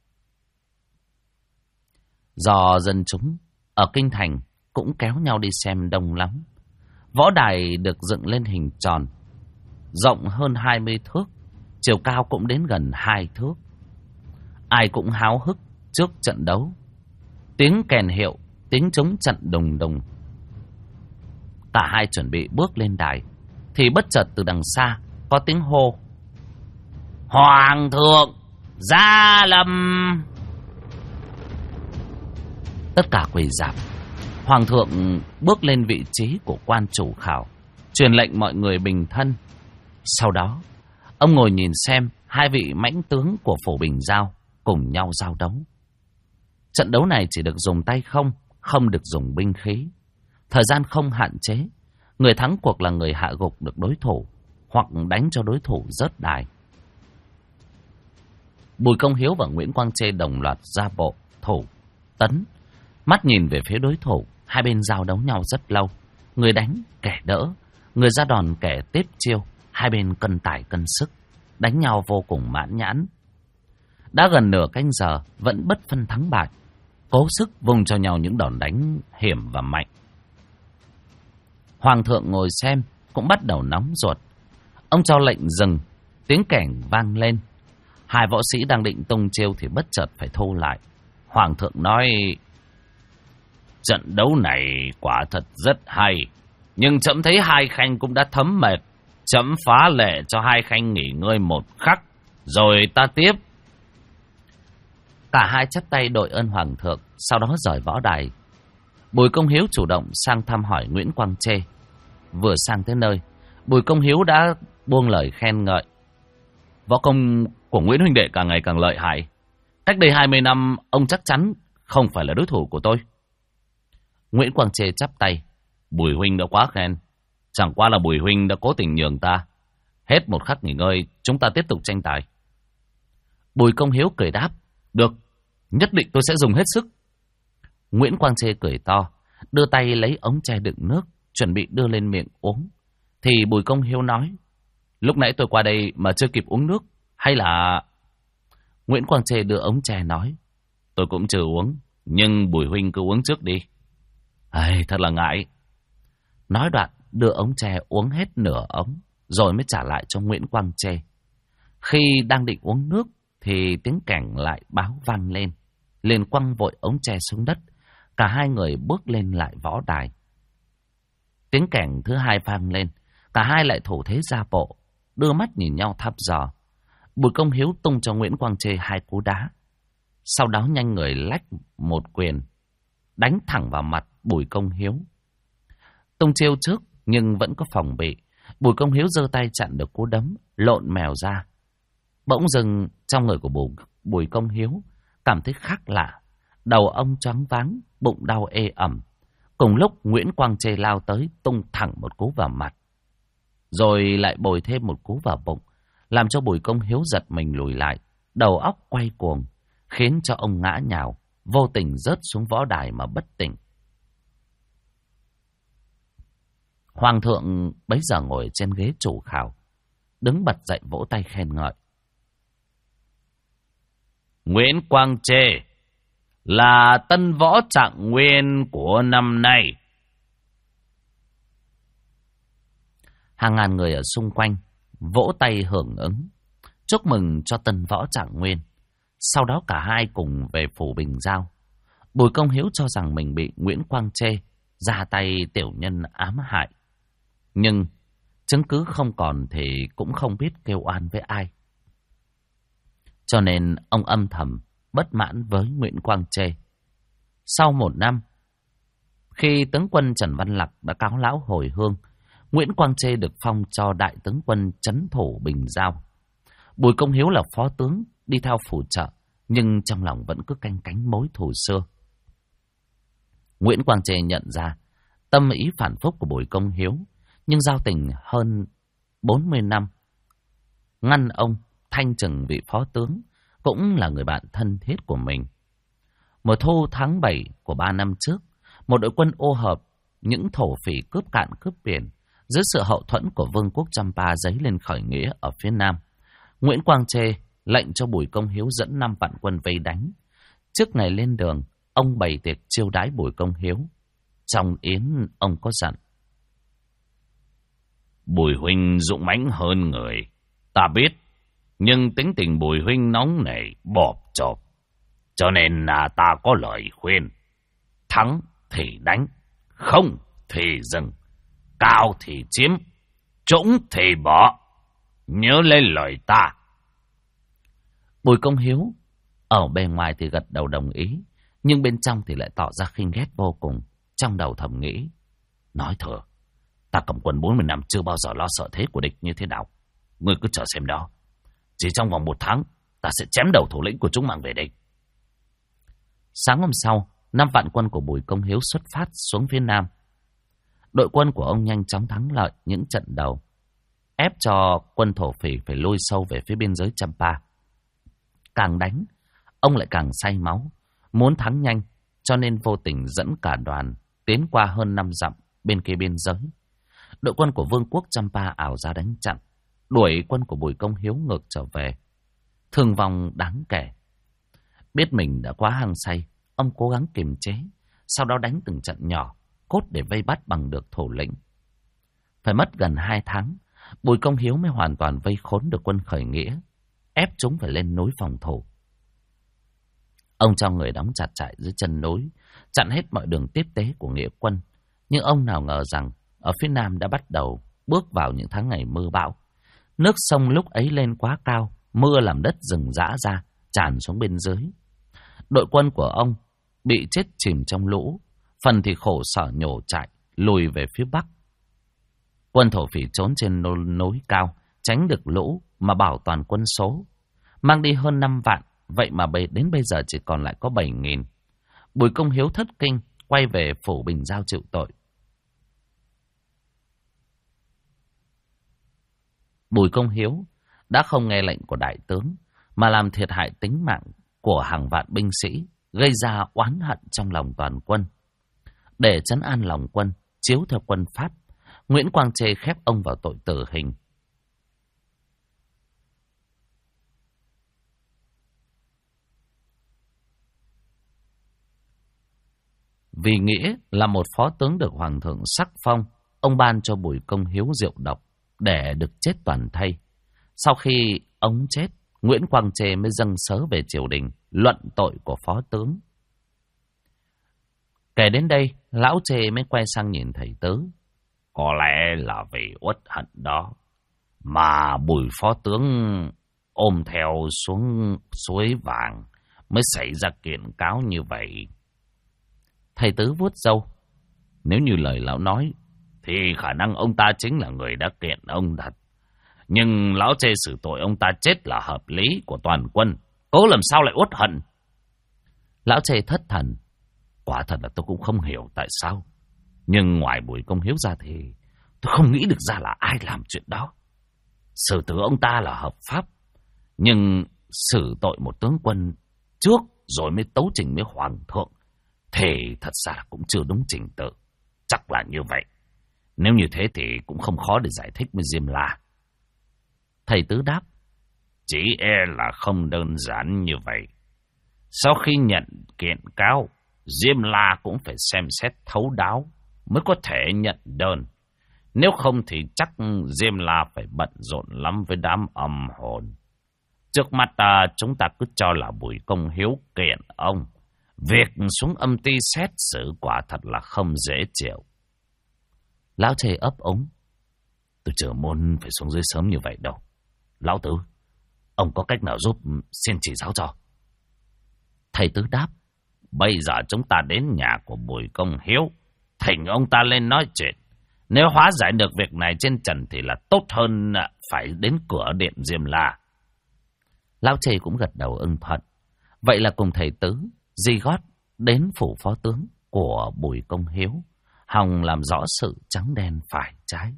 Do dân chúng ở kinh thành cũng kéo nhau đi xem đông lắm. Võ đài được dựng lên hình tròn, rộng hơn 20 thước, chiều cao cũng đến gần 2 thước. Ai cũng háo hức trước trận đấu. Tiếng kèn hiệu, tiếng trống trận đùng đùng. Cả hai chuẩn bị bước lên đài, thì bất chợt từ đằng xa có tiếng hô. Hoàng thượng gia lâm. Tất cả quỳ rạp. Hoàng thượng bước lên vị trí của quan chủ khảo, truyền lệnh mọi người bình thân. Sau đó, ông ngồi nhìn xem hai vị mãnh tướng của phủ Bình Giao cùng nhau giao đấu. Trận đấu này chỉ được dùng tay không được dùng binh khí. Thời gian không hạn chế. Người thắng cuộc là người hạ gục được đối thủ, hoặc đánh cho đối thủ rớt đài. Bùi Công Hiếu và Nguyễn Quang Trê đồng loạt ra bộ, thủ, tấn. Mắt nhìn về phía đối thủ, hai bên giao đấu nhau rất lâu. Người đánh, kẻ đỡ, người ra đòn kẻ tiếp chiêu. Hai bên cân tài cân sức, đánh nhau vô cùng mãn nhãn. Đã gần nửa canh giờ, vẫn bất phân thắng bại, cố sức vùng cho nhau những đòn đánh hiểm và mạnh. Hoàng thượng ngồi xem, cũng bắt đầu nóng ruột. Ông cho lệnh dừng, tiếng kèn vang lên. Hai võ sĩ đang định tung chiêu thì bất chợt phải thu lại. Hoàng thượng nói: trận đấu này quả thật rất hay, nhưng trẫm thấy hai khanh cũng đã thấm mệt. Trẫm phá lệ cho hai khanh nghỉ ngơi một khắc, rồi ta tiếp. Cả hai chắp tay đội ơn hoàng thượng, sau đó rời võ đài. Bùi Công Hiếu chủ động sang thăm hỏi Nguyễn Quang Trê. Vừa sang tới nơi, Bùi Công Hiếu đã buông lời khen ngợi. Võ công của Nguyễn huynh đệ càng ngày càng lợi hại. Cách đây 20 năm, ông chắc chắn không phải là đối thủ của tôi. Nguyễn Quang Trê chắp tay. Bùi huynh đã quá khen. Chẳng qua là Bùi huynh đã cố tình nhường ta. Hết một khắc nghỉ ngơi, chúng ta tiếp tục tranh tài. Bùi Công Hiếu cười đáp. Được, nhất định tôi sẽ dùng hết sức. Nguyễn Quang Trê cười to, đưa tay lấy ống tre đựng nước, chuẩn bị đưa lên miệng uống. Thì Bùi Công Hiếu nói: lúc nãy tôi qua đây mà chưa kịp uống nước, hay là Nguyễn Quang Trê đưa ống chè nói. Tôi cũng chưa uống, nhưng Bùi huynh cứ uống trước đi. Thật là ngại. Nói đoạn đưa ống chè uống hết nửa ống, rồi mới trả lại cho Nguyễn Quang Trê. Khi đang định uống nước thì tiếng kẻng lại báo vang lên. Liền quăng vội ống chè xuống đất. Cả hai người bước lên lại võ đài. Tiếng kẻng thứ hai vang lên. Cả hai lại thủ thế ra bộ, đưa mắt nhìn nhau thăm dò. Bùi Công Hiếu tung cho Nguyễn Quang Trê 2 cú đá. Sau đó nhanh người lách một quyền, đánh thẳng vào mặt Bùi Công Hiếu. Tung chiêu trước nhưng vẫn có phòng bị. Bùi Công Hiếu giơ tay chặn được cú đấm, lộn mèo ra. Bỗng dưng trong người của Bùi Công Hiếu cảm thấy khác lạ. Đầu ông choáng váng, bụng đau ê ẩm. Cùng lúc Nguyễn Quang Trê lao tới, tung thẳng một cú vào mặt, rồi lại bồi thêm một cú vào bụng, làm cho Bùi Công Hiếu giật mình lùi lại, đầu óc quay cuồng, khiến cho ông ngã nhào, vô tình rớt xuống võ đài mà bất tỉnh. Hoàng thượng bấy giờ ngồi trên ghế chủ khảo, đứng bật dậy vỗ tay khen ngợi. Nguyễn Quang Trê là tân võ trạng nguyên của năm nay. Hàng ngàn người ở xung quanh vỗ tay hưởng ứng, chúc mừng cho tân võ trạng nguyên. Sau đó cả hai cùng về phủ Bình Giao. Bùi Công Hiếu cho rằng mình bị Nguyễn Quang Trê ra tay tiểu nhân ám hại, nhưng chứng cứ không còn thì cũng không biết kêu oan với ai. Cho nên ông âm thầm bất mãn với Nguyễn Quang Trê. Sau 1 năm, khi tướng quân Trần Văn Lặc đã cáo lão hồi hương, Nguyễn Quang Trê được phong cho đại tướng quân trấn thủ Bình Giao. Bùi Công Hiếu là phó tướng, đi theo phụ trợ, nhưng trong lòng vẫn cứ canh cánh mối thù xưa. Nguyễn Quang Trê nhận ra tâm ý phản phúc của Bùi Công Hiếu, nhưng giao tình hơn 40 năm, ngăn ông thanh trừng vị phó tướng, cũng là người bạn thân thiết của mình. Mùa thu tháng 7 của 3 năm trước, một đội quân ô hợp những thổ phỉ cướp cạn cướp biển, dưới sự hậu thuẫn của Vương quốc Champa dấy lên khởi nghĩa ở phía nam. Nguyễn Quang Trê lệnh cho Bùi Công Hiếu dẫn 5 vạn quân vây đánh. Trước ngày lên đường, ông bày tiệc chiêu đãi Bùi Công Hiếu. Trong yến, ông có dặn: Bùi huynh dũng mãnh hơn người, ta biết, nhưng tính tình Bùi huynh nóng nảy, bộp chộp, cho nên là ta có lời khuyên: thắng thì đánh, không thì dừng, cao thì chiếm, trũng thì bỏ, nhớ lên lời ta. Bùi Công Hiếu ở bề ngoài thì gật đầu đồng ý, nhưng bên trong thì lại tỏ ra khinh ghét vô cùng. Trong đầu thầm nghĩ: nói thừa, ta cầm quân 40 năm chưa bao giờ lo sợ thế của địch như thế nào. Ngươi cứ chờ xem đó. Chỉ trong vòng 1 tháng, ta sẽ chém đầu thủ lĩnh của chúng mang về đây. Sáng hôm sau, 5 vạn quân của Bùi Công Hiếu xuất phát xuống phía nam. Đội quân của ông nhanh chóng thắng lợi những trận đầu, ép cho quân thổ phỉ phải lui sâu về phía biên giới Champa. Càng đánh, ông lại càng say máu, muốn thắng nhanh, cho nên vô tình dẫn cả đoàn tiến qua hơn 5 dặm bên kia biên giới. Đội quân của Vương quốc Champa ảo ra đánh chặn, đuổi quân của Bùi Công Hiếu ngược trở về, thương vong đáng kể. Biết mình đã quá hăng say, ông cố gắng kiềm chế, sau đó đánh từng trận nhỏ, cốt để vây bắt bằng được thủ lĩnh. Phải mất gần 2 tháng, Bùi Công Hiếu mới hoàn toàn vây khốn được quân khởi nghĩa, ép chúng phải lên núi phòng thủ. Ông cho người đóng chặt trại dưới chân núi, chặn hết mọi đường tiếp tế của nghĩa quân. Nhưng ông nào ngờ rằng ở phía nam đã bắt đầu bước vào những tháng ngày mưa bão. Nước sông lúc ấy lên quá cao, mưa làm đất rừng rã ra, tràn xuống bên dưới. Đội quân của ông bị chết chìm trong lũ, phần thì khổ sở nhổ trại, lùi về phía bắc. Quân thổ phỉ trốn trên núi cao, tránh được lũ mà bảo toàn quân số. Mang đi hơn 5 vạn, vậy mà đến bây giờ chỉ còn lại có 7.000. Bùi Công Hiếu thất kinh, quay về phủ Bình Giao chịu tội. Bùi Công Hiếu đã không nghe lệnh của đại tướng, mà làm thiệt hại tính mạng của hàng vạn binh sĩ, gây ra oán hận trong lòng toàn quân. Để trấn an lòng quân, chiếu theo quân pháp, Nguyễn Quang Trê khép ông vào tội tử hình. Vì nghĩa là một phó tướng được hoàng thượng sắc phong, ông ban cho Bùi Công Hiếu rượu độc để được chết toàn thây. Sau khi ông chết, Nguyễn Quang Trê mới dâng sớ về triều đình luận tội của phó tướng. Kể đến đây, lão Trê mới quay sang nhìn thầy Tứ. Có lẽ là vì uất hận đó mà Bùi phó tướng ôm theo xuống suối vàng mới xảy ra kiện cáo như vậy. Thầy Tứ vuốt râu. Nếu như lời lão nói thì khả năng ông ta chính là người đã kiện ông thật. Nhưng lão Trê xử tội ông ta chết là hợp lý của toàn quân. Cố làm sao lại uất hận? Lão Trê thất thần. Quả thật là tôi cũng không hiểu tại sao. Nhưng ngoài Bùi Công Hiếu ra thì tôi không nghĩ được ra là ai làm chuyện đó. Xử tử ông ta là hợp pháp. Nhưng xử tội một tướng quân trước rồi mới tấu trình với hoàng thượng thì thật ra là cũng chưa đúng trình tự. Chắc là như vậy. Nếu như thế thì cũng không khó để giải thích với Diêm La. Thầy Tứ đáp. Chỉ e là không đơn giản như vậy. Sau khi nhận kiện cáo, Diêm La cũng phải xem xét thấu đáo mới có thể nhận đơn. Nếu không thì chắc Diêm La phải bận rộn lắm với đám âm hồn. Trước mắt chúng ta cứ cho là Bùi Công Hiếu kiện ông. Việc xuống âm ty xét xử quả thật là không dễ chịu. Lão Trê ấp ống. Tôi chưa muốn phải xuống dưới sớm như vậy đâu. Lão Tứ, ông có cách nào giúp xin chỉ giáo cho? Thầy Tứ đáp. Bây giờ chúng ta đến nhà của Bùi Công Hiếu, thỉnh ông ta lên nói chuyện. Nếu hóa giải được việc này trên trần thì là tốt hơn phải đến cửa điện Diêm La. Lão Trê cũng gật đầu ưng thuận. Vậy là cùng thầy Tứ di gót đến phủ phó tướng của Bùi Công Hiếu, hòng làm rõ sự trắng đen phải trái.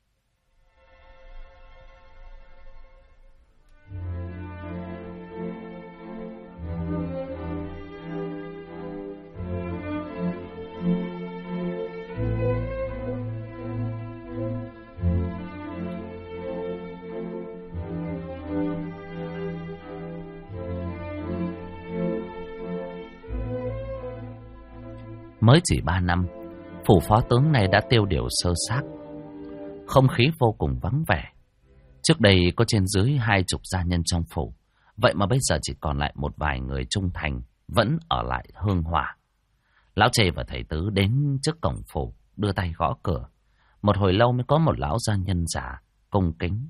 Mới chỉ 3 năm, phủ phó tướng này đã tiêu điều sơ xác. Không khí vô cùng vắng vẻ. Trước đây có trên dưới 20 gia nhân trong phủ, vậy mà bây giờ chỉ còn lại một vài người trung thành vẫn ở lại hương hỏa. Lão Trê và thầy Tứ đến trước cổng phủ, đưa tay gõ cửa. Một hồi lâu mới có một lão gia nhân già cung kính.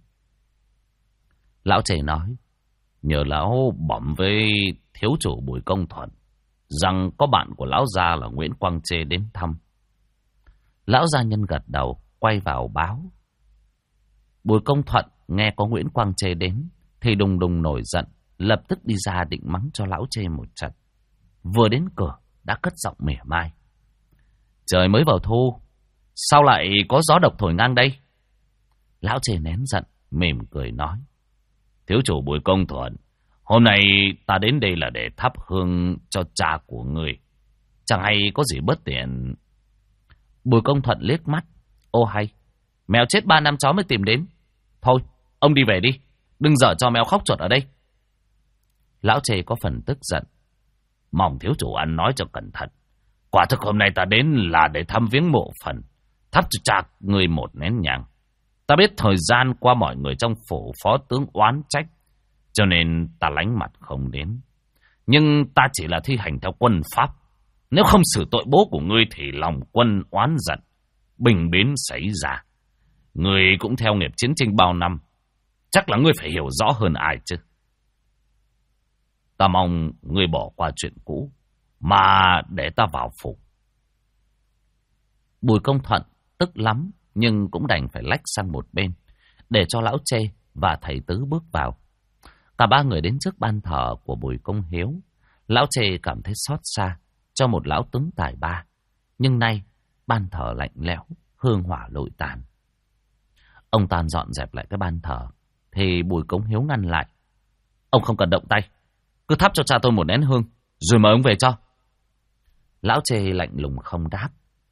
Lão Trê nói: Nhờ lão bẩm với thiếu chủ Bùi Công Thuận rằng có bạn của lão gia là Nguyễn Quang Trê đến thăm. Lão gia nhân gật đầu, quay vào báo. Bùi Công Thuận nghe có Nguyễn Quang Trê đến thì đùng đùng nổi giận, lập tức đi ra định mắng cho lão Trê một trận. Vừa đến cửa đã cất giọng mỉa mai: Trời mới vào thu, sao lại có gió độc thổi ngang đây? Lão Trê nén giận, mỉm cười nói: Thiếu chủ Bùi Công Thuận, hôm nay ta đến đây là để thắp hương cho cha của người. Chẳng hay có gì bất tiện. Bùi Công Thuận liếc mắt: Ô hay, mèo chết 3 năm chó mới tìm đến. Thôi, ông đi về đi, đừng dở cho mèo khóc chuột ở đây. Lão Trê có phần tức giận: Mong thiếu chủ ăn nói cho cẩn thận. Quả thực hôm nay ta đến là để thăm viếng mộ phần, thắp cho cha người một nén nhang. Ta biết thời gian qua mọi người trong phủ phó tướng oán trách, cho nên ta lánh mặt không đến. Nhưng ta chỉ là thi hành theo quân pháp. Nếu không xử tội bố của ngươi thì lòng quân oán giận, bình biến xảy ra. Ngươi cũng theo nghiệp chiến tranh bao năm, chắc là ngươi phải hiểu rõ hơn ai chứ. Ta mong ngươi bỏ qua chuyện cũ mà để ta vào phủ. Bùi Công Thuận tức lắm, nhưng cũng đành phải lách sang một bên để cho lão Trê và thầy Tứ bước vào. Cả ba người đến trước ban thờ của Bùi Công Hiếu. Lão Trê cảm thấy xót xa cho một lão tướng tài ba, nhưng nay ban thờ lạnh lẽo, hương hỏa lụi tàn. Ông toàn dọn dẹp lại cái ban thờ thì Bùi Công Hiếu ngăn lại: Ông không cần động tay, cứ thắp cho cha tôi một nén hương rồi mời ông về cho. Lão Trê lạnh lùng không đáp,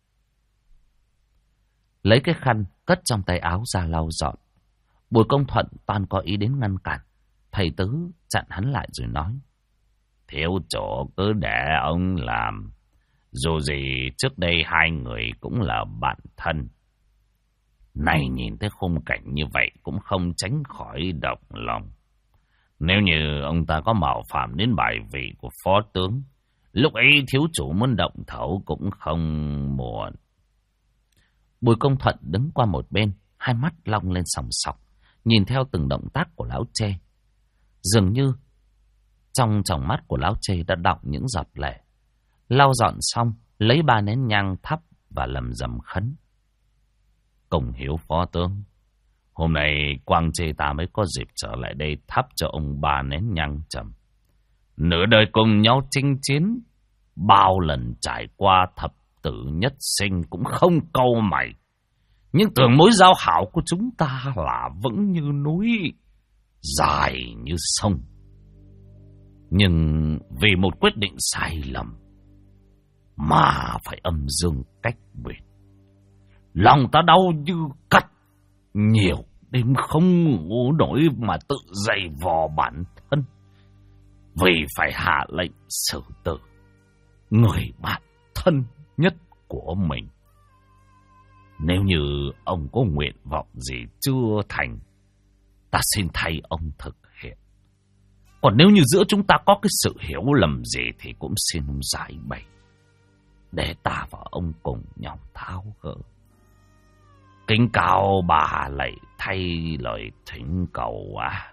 lấy cái khăn cất trong tay áo ra lau dọn. Bùi Công Thuận toàn có ý đến ngăn cản. Thầy Tứ chặn hắn lại rồi nói: Thiếu chủ cứ để ông làm. Dù gì trước đây hai người cũng là bạn thân. Nay nhìn thấy khung cảnh như vậy cũng không tránh khỏi động lòng. Nếu như ông ta có mạo phạm đến bài vị của phó tướng, lúc ấy thiếu chủ muốn động thổ cũng không muộn. Bùi Công Thuận đứng qua một bên, hai mắt long lên sòng sọc, nhìn theo từng động tác của lão Chê. Dường như trong tròng mắt của lão Chê đã đọng những giọt lệ. Lau dọn xong, lấy 3 nén nhang thắp và lầm rầm khấn. Cùng hiếu phó tướng, hôm nay Quang Chê ta mới có dịp trở lại đây thắp cho ông 3 nén nhang trầm. Nửa đời cùng nhau chinh chiến, bao lần trải qua thập tử nhất sinh cũng không câu mày. Nhưng tưởng mối giao hảo của chúng ta là vững như núi, dài như sông. Nhưng vì một quyết định sai lầm mà phải âm dương cách biệt. Lòng ta đau như cắt, nhiều đêm không ngủ nổi mà tự dày vò bản thân. Vì phải hạ lệnh xử tử người bạn thân nhất của mình. Nếu như ông có nguyện vọng gì chưa thành, ta xin thay ông thực hiện. Còn nếu như giữa chúng ta có cái sự hiểu lầm gì thì cũng xin ông giải bày, để ta và ông cùng nhau tháo gỡ. Kính cao bà lạy thay lời thỉnh cầu à.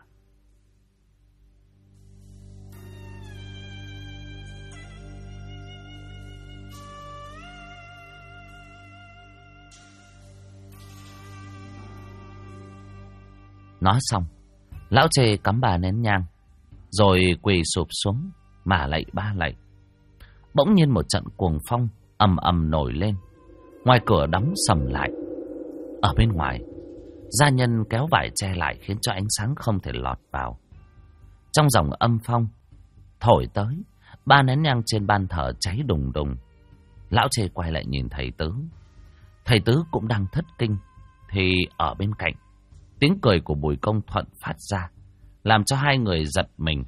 Nói xong, lão Chê cắm 3 nén nhang, rồi quỳ sụp xuống mà lạy 3 lạy. Bỗng nhiên một trận cuồng phong ầm ầm nổi lên. Ngoài cửa đóng sầm lại. Ở bên ngoài, gia nhân kéo vải che lại khiến cho ánh sáng không thể lọt vào. Trong dòng âm phong thổi tới, 3 nén nhang trên ban thờ cháy đùng đùng. Lão Chê quay lại nhìn thầy Tứ. Thầy Tứ cũng đang thất kinh, thì ở bên cạnh, tiếng cười của Bùi Công Thuận phát ra, làm cho hai người giật mình.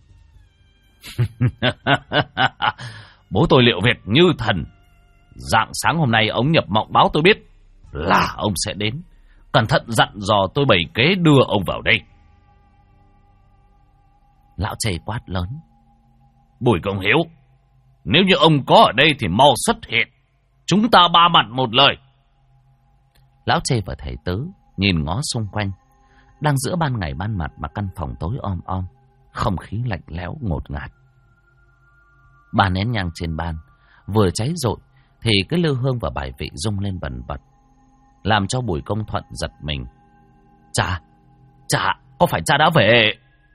Bố tôi liệu việc như thần. Rạng sáng hôm nay ông nhập mộng báo tôi biết là ông sẽ đến. Cẩn thận dặn dò tôi bày kế đưa ông vào đây. Lão Chê quát lớn. Bùi Công Hiếu, nếu như ông có ở đây thì mau xuất hiện. Chúng ta ba mặt một lời. Lão Chê và thầy Tứ nhìn ngó xung quanh. Đang giữa ban ngày ban mặt mà căn phòng tối om om, không khí lạnh lẽo ngột ngạt. 3 nén nhang trên ban vừa cháy rội thì cái lư hương và bài vị rung lên bần bật, làm cho Bùi Công Thuận giật mình. Cha, có phải cha đã về?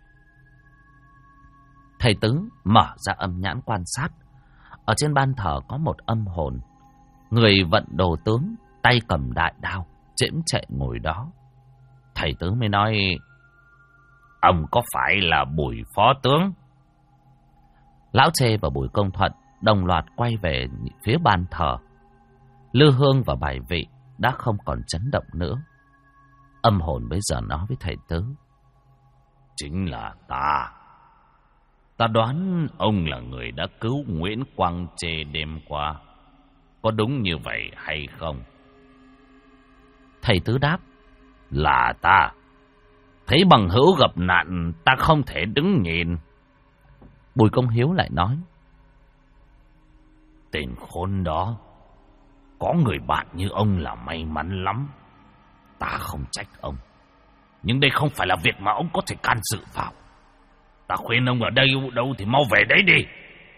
Thầy Tứ mở ra âm nhãn quan sát. Ở trên ban thờ có một âm hồn, người vận đồ tướng, tay cầm đại đao, chễm chệ ngồi đó. Thầy Tứ mới nói, ông có phải là Bùi phó tướng? Lão Chê và Bùi Công Thuận đồng loạt quay về phía ban thờ. Lư hương và bài vị đã không còn chấn động nữa. Âm hồn bây giờ nói với thầy Tứ, chính là ta. Ta đoán ông là người đã cứu Nguyễn Quang Chê đêm qua. Có đúng như vậy hay không? Thầy Tứ đáp, là ta. Thấy bằng hữu gặp nạn, ta không thể đứng nhìn. Bùi Công Hiếu lại nói, tên khốn đó, có người bạn như ông là may mắn lắm. Ta không trách ông, nhưng đây không phải là việc mà ông có thể can dự vào. Ta khuyên ông ở đây đâu thì mau về đấy đi.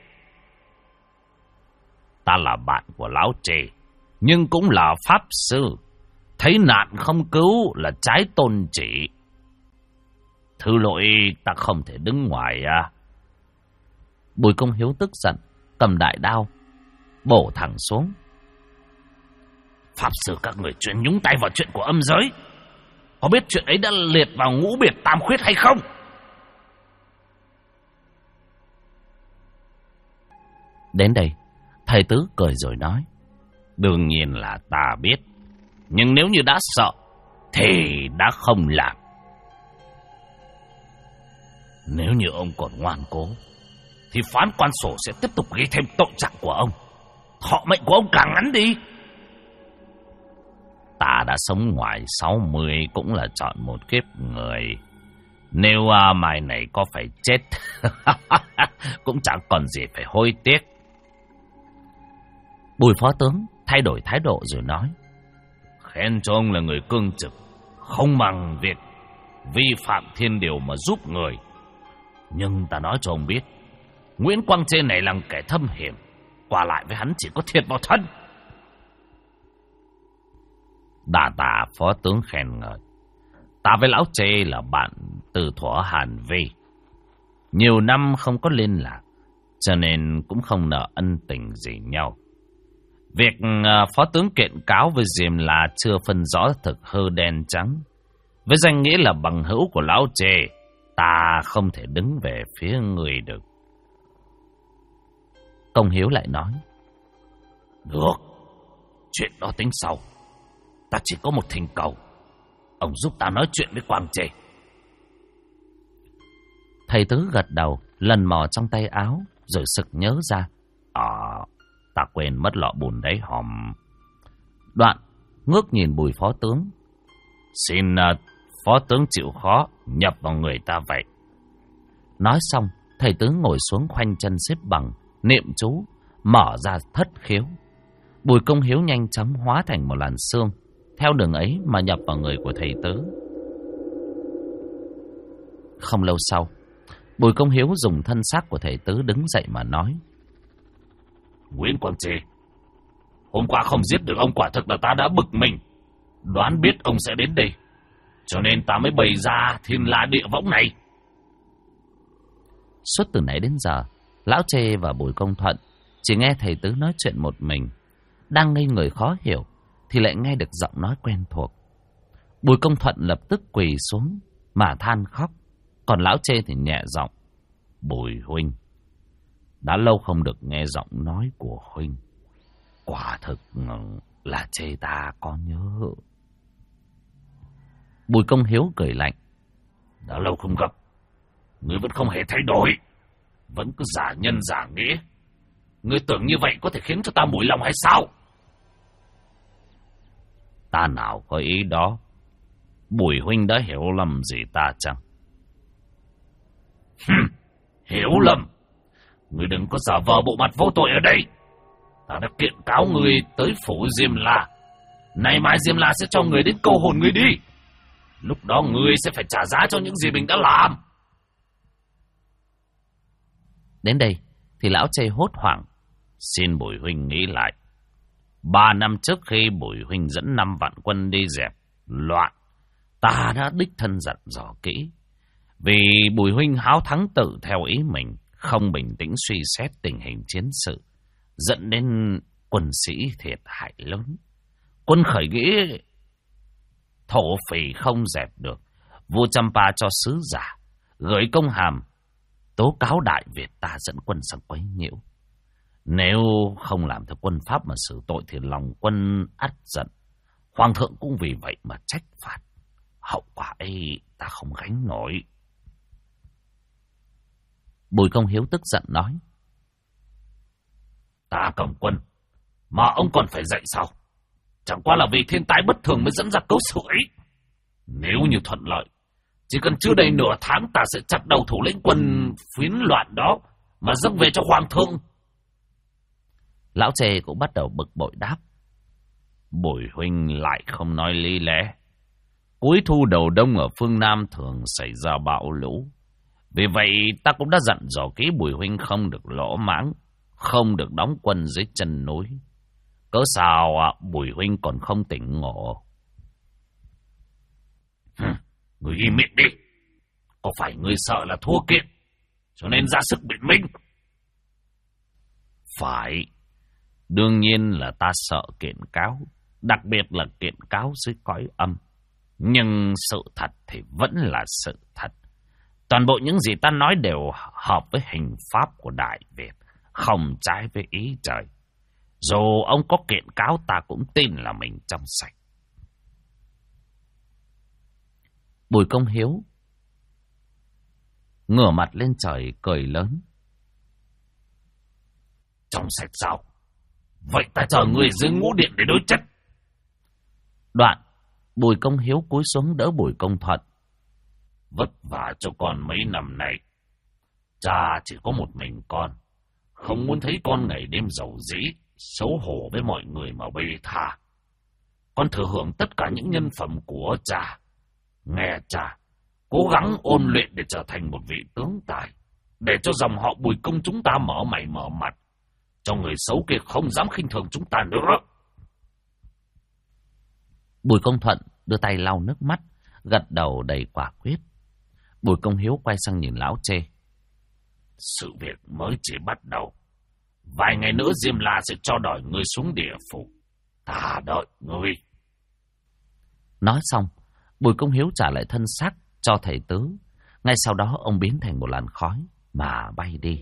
Ta là bạn của lão Chê, nhưng cũng là pháp sư. Thấy nạn không cứu là trái tôn chỉ. Thứ lỗi ta không thể đứng ngoài à. Bùi Công Hiếu tức giận, cầm đại đao, bổ thẳng xuống. Pháp sư các người chuyên nhúng tay vào chuyện của âm giới. Có biết chuyện ấy đã liệt vào ngũ biệt tam khuyết hay không? Đến đây, thầy Tứ cười rồi nói, đương nhiên là ta biết. Nhưng nếu như đã sợ thì đã không làm. Nếu như ông còn ngoan cố thì phán quan sổ sẽ tiếp tục ghi thêm tội trạng của ông. thọ mệnh của ông càng ngắn đi. Ta đã sống ngoài 60 cũng là chọn một kiếp người. Nếu mai này có phải chết cũng chẳng còn gì phải hối tiếc. Bùi phó tướng thay đổi thái độ rồi nói: Khen cho ông là người cương trực, không bằng việc vi phạm thiên điều mà giúp người. Nhưng ta nói cho ông biết, Nguyễn Quang Trên này là kẻ thâm hiểm, qua lại với hắn chỉ có thiệt vào thân. Đà tạ phó tướng khen ngợi. Ta với lão Chê là bạn từ thuở Hàn Vi, nhiều năm không có liên lạc, cho nên cũng không nợ ân tình gì nhau. Việc phó tướng kiện cáo với Diêm La chưa phân rõ thực hư đen trắng. Với danh nghĩa là bằng hữu của lão Chê, ta không thể đứng về phía người được. Công Hiếu lại nói: Được, chuyện đó tính sau. Ta chỉ có một thỉnh cầu, ông giúp ta nói chuyện với Quang Chê. Thầy Tứ gật đầu, lần mò trong tay áo, rồi sực nhớ ra: ta quên mất lọ bùn đấy hòm. Đoạn ngước nhìn Bùi phó tướng: Xin phó tướng chịu khó nhập vào người ta vậy. Nói xong, thầy Tứ ngồi xuống khoanh chân xếp bằng, niệm chú, mở ra thất khiếu. Bùi Công Hiếu nhanh chóng hóa thành một làn sương, theo đường ấy mà nhập vào người của thầy Tứ. Không lâu sau, Bùi Công Hiếu dùng thân xác của thầy Tứ đứng dậy mà nói: Nguyễn Quang Chê, hôm qua không giết được ông, quả thực là ta đã bực mình. Đoán biết ông sẽ đến đây, cho nên ta mới bày ra thiên la địa võng này. Suốt từ nãy đến giờ, lão Chê và Bùi Công Thuận chỉ nghe thầy Tứ nói chuyện một mình. Đang ngây người khó hiểu thì lại nghe được giọng nói quen thuộc. Bùi Công Thuận lập tức quỳ xuống mà than khóc. Còn lão Chê thì nhẹ giọng: Bùi huynh, đã lâu không được nghe giọng nói của huynh. Quả thực là Chê ta có nhớ. Bùi Công Hiếu cười lạnh: Đã lâu không gặp, ngươi vẫn không hề thay đổi, vẫn cứ giả nhân giả nghĩa. Ngươi tưởng như vậy có thể khiến cho ta mũi lòng hay sao? Ta nào có ý đó. Bùi huynh đã hiểu lầm gì ta chăng? Hiểu lầm? Ngươi đừng có giả vờ bộ mặt vô tội ở đây. Ta đã kiện cáo ngươi tới phủ Diêm La. Nay mai Diêm La sẽ cho ngươi đến câu hồn ngươi đi. Lúc đó ngươi sẽ phải trả giá cho những gì mình đã làm. Đến đây thì lão Chê hốt hoảng: Xin Bùi huynh nghĩ lại. 3 năm trước khi Bùi huynh dẫn 5 vạn quân đi dẹp loạn, ta đã đích thân dặn dò kỹ. Vì Bùi huynh háo thắng tự theo ý mình, không bình tĩnh suy xét tình hình chiến sự, dẫn đến quân sĩ thiệt hại lớn. Quân khởi nghĩa thổ phỉ không dẹp được, vua Champa cho sứ giả gửi công hàm tố cáo Đại Việt ta dẫn quân sang quấy nhiễu. Nếu không làm theo quân pháp mà xử tội thì lòng quân ắt giận. Hoàng thượng cũng vì vậy mà trách phạt. Hậu quả ấy ta không gánh nổi. Bùi Công Hiếu tức giận nói: Ta cầm quân mà ông còn phải dạy sao? Chẳng qua là vì thiên tai bất thường mới dẫn ra cấu sự ấy. Nếu như thuận lợi, chỉ cần chưa đầy nửa tháng ta sẽ chặt đầu thủ lĩnh quân phiến loạn đó mà dâng về cho hoàng thượng. Lão Chê cũng bắt đầu bực bội đáp: Bùi huynh lại không nói lý lẽ. Cuối thu đầu đông ở phương Nam thường xảy ra bão lũ. Vì vậy ta cũng đã dặn dò kỹ Bùi huynh không được lỗ mãng, không được đóng quân dưới chân núi. Cớ sao Bùi huynh còn không tỉnh ngộ? Người im miệng đi. Có phải ngươi sợ là thua kiện cho nên ra sức biện minh? Phải. Đương nhiên là ta sợ kiện cáo, đặc biệt là kiện cáo dưới cõi âm. Nhưng sự thật thì vẫn là sự thật. Toàn bộ những gì ta nói đều hợp với hình pháp của Đại Việt, không trái với ý trời. Dù ông có kiện cáo ta cũng tin là mình trong sạch. Bùi Công Hiếu ngửa mặt lên trời cười lớn: Trong sạch sao? Vậy ta chờ người dưới ngũ điện để đối chất. Đoạn, Bùi Công Hiếu cúi xuống đỡ Bùi Công Thuận. Vất vả cho con mấy năm nay. Cha chỉ có một mình con. Không muốn thấy con ngày đêm giàu dĩ, xấu hổ với mọi người mà bê tha. Con thừa hưởng tất cả những nhân phẩm của cha. Nghe cha, cố gắng ôn luyện để trở thành một vị tướng tài. Để cho dòng họ Bùi Công chúng ta mở mày mở mặt. Cho người xấu kia không dám khinh thường chúng ta nữa. Bùi Công Thuận đưa tay lau nước mắt, gật đầu đầy quả quyết. Bùi Công Hiếu quay sang nhìn lão chê. Sự việc mới chỉ bắt đầu. Vài ngày nữa Diêm La sẽ cho đòi ngươi xuống địa phủ. Ta đợi ngươi. Nói xong, Bùi Công Hiếu trả lại thân xác cho thầy Tứ. Ngay sau đó ông biến thành một làn khói mà bay đi.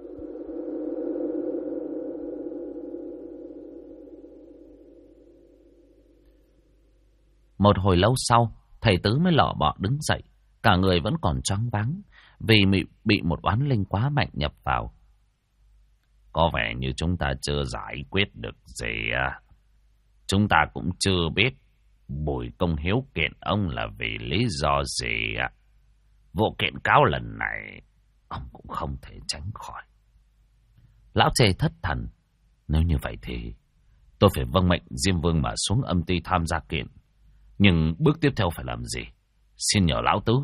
Một hồi lâu sau, thầy Tứ mới lọ bọ đứng dậy. Cả người vẫn còn choáng váng vì bị một oán linh quá mạnh nhập vào. Có vẻ như chúng ta chưa giải quyết được gì à? Chúng ta cũng chưa biết Bùi Công Hiếu kiện ông là vì lý do gì à? Vụ kiện cáo lần này ông cũng không thể tránh khỏi. Lão chê thất thần. Nếu như vậy thì tôi phải vâng mệnh Diêm Vương mà xuống âm ty tham gia kiện. Nhưng bước tiếp theo phải làm gì? Xin nhờ lão tứ.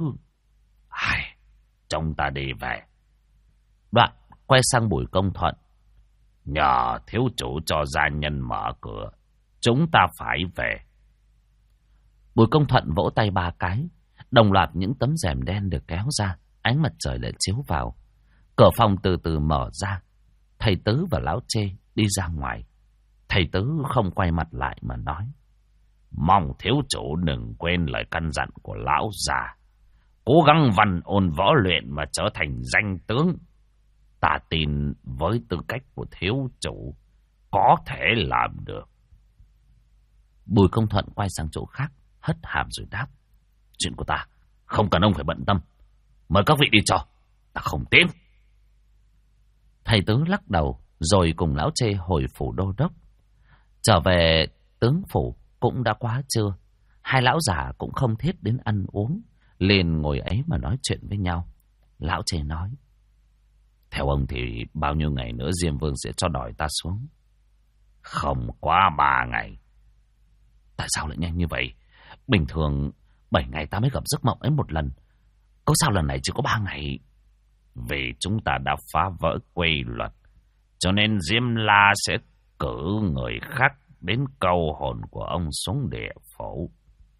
Chúng ta đi về. Đoạn quay sang Bùi Công Thuận. Nhờ thiếu chủ cho gia nhân mở cửa. Chúng ta phải về. Bùi Công Thuận vỗ tay ba cái. Đồng loạt những tấm rèm đen được kéo ra. Ánh mặt trời lại chiếu vào. Cửa phòng từ từ mở ra. Thầy Tứ và lão chê đi ra ngoài. Thầy Tứ không quay mặt lại mà nói. Mong thiếu chủ đừng quên lời căn dặn của lão già. Cố gắng văn ôn võ luyện mà trở thành danh tướng. Ta tin với tư cách của thiếu chủ có thể làm được. Bùi Công Thuận quay sang chỗ khác, hất hàm rồi đáp. Chuyện của ta không cần ông phải bận tâm. Mời các vị đi cho. Ta không tiến. Thầy Tứ lắc đầu rồi cùng lão chê hồi phủ đô đốc. Trở về tướng phủ cũng đã quá trưa. Hai lão già cũng không thiết đến ăn uống, liền ngồi ấy mà nói chuyện với nhau. Lão chê nói. Theo ông thì bao nhiêu ngày nữa Diêm Vương sẽ cho đòi ta xuống? Không quá 3 ngày. Tại sao lại nhanh như vậy? Bình thường 7 ngày ta mới gặp giấc mộng ấy một lần. Có sao lần này chỉ có 3 ngày? Vì chúng ta đã phá vỡ quy luật, cho nên Diêm La sẽ cử người khác đến câu hồn của ông xuống địa phủ.